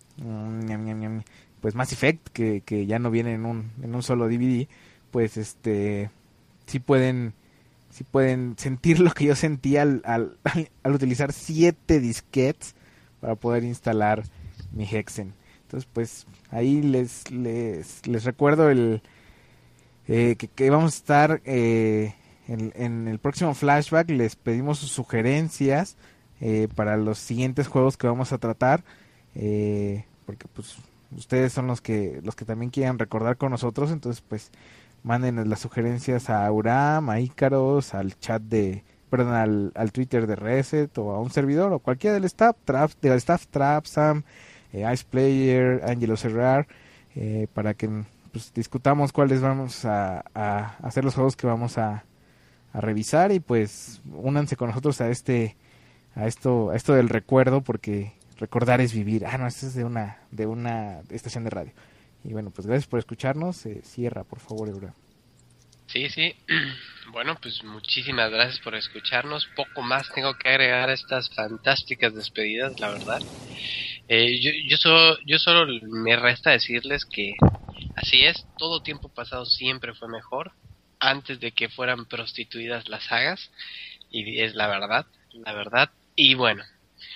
pues Mass Effect, que, que ya no viene en un, en un solo D V D, pues este sí pueden sí pueden sentir lo que yo sentía al, al, al utilizar siete disquetes para poder instalar mi Hexen. Entonces pues ahí les les, les recuerdo el eh, que, que vamos a estar eh, en, en el próximo flashback. Les pedimos sus sugerencias eh, para los siguientes juegos que vamos a tratar, eh, porque pues ustedes son los que los que también quieran recordar con nosotros. Entonces pues manden las sugerencias a Auram, a Ícaros, al chat de perdón al, al Twitter de Reset, o a un servidor, o cualquiera del staff, Trap, del staff Trap, Sam, eh, Ice Player, Angelo Serrar, eh, para que pues discutamos cuáles vamos a, a hacer, los juegos que vamos a, a revisar. Y pues únanse con nosotros a este a esto a esto del recuerdo, porque recordar es vivir. Ah, no, esto es de una de una estación de radio. Y bueno, pues gracias por escucharnos. Eh, cierra, por favor, Eura. Sí, sí. Bueno, pues muchísimas gracias por escucharnos. Poco más tengo que agregar a estas fantásticas despedidas, la verdad. Eh, yo, yo, solo, yo solo me resta decirles que así es, todo tiempo pasado siempre fue mejor, antes de que fueran prostituidas las sagas, y es la verdad, la verdad. Y bueno,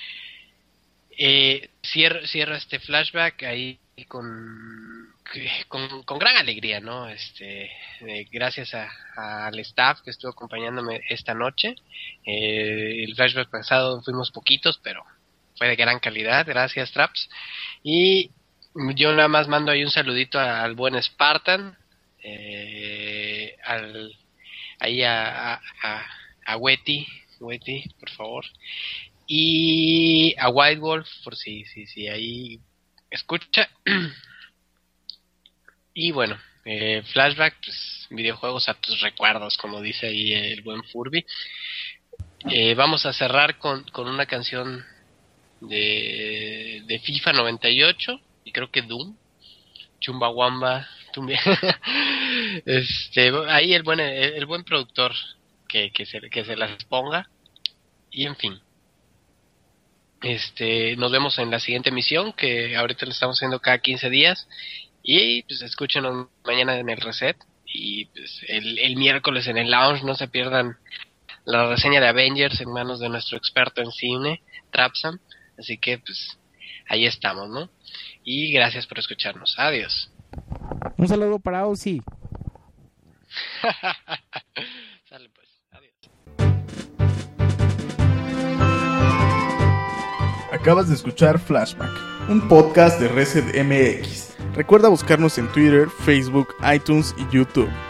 eh, cierro, cierro este flashback ahí con, con, con gran alegría, ¿no? Este, eh, gracias a, a, al staff que estuvo acompañándome esta noche. Eh, el flashback pasado fuimos poquitos, pero fue de gran calidad, gracias Traps. Y yo nada más mando ahí un saludito al buen Spartan, eh, al, ahí a, a, a, a Wetty, Wetty, por favor, y a White Wolf, por si, si, si ahí escucha. Y bueno, eh, flashback, pues videojuegos a tus recuerdos, como dice ahí el buen Furby. Eh, vamos a cerrar con, con una canción de, de FIFA noventa y ocho, y creo que Doom, Chumbawamba, este, ahí el buen el, el buen productor que, que se que se las ponga. Y en fin, Este, nos vemos en la siguiente emisión, que ahorita lo estamos haciendo cada quince días. Y pues escúchenos mañana en el Reset. Y pues el, el miércoles en el Lounge, no se pierdan la reseña de Avengers en manos de nuestro experto en cine, Trapsam. Así que pues ahí estamos, ¿no? Y gracias por escucharnos. Adiós. Un saludo para Ozzy. Sale pues. Adiós. Acabas de escuchar Flashback, un podcast de Reset M X. Recuerda buscarnos en Twitter, Facebook, iTunes y YouTube.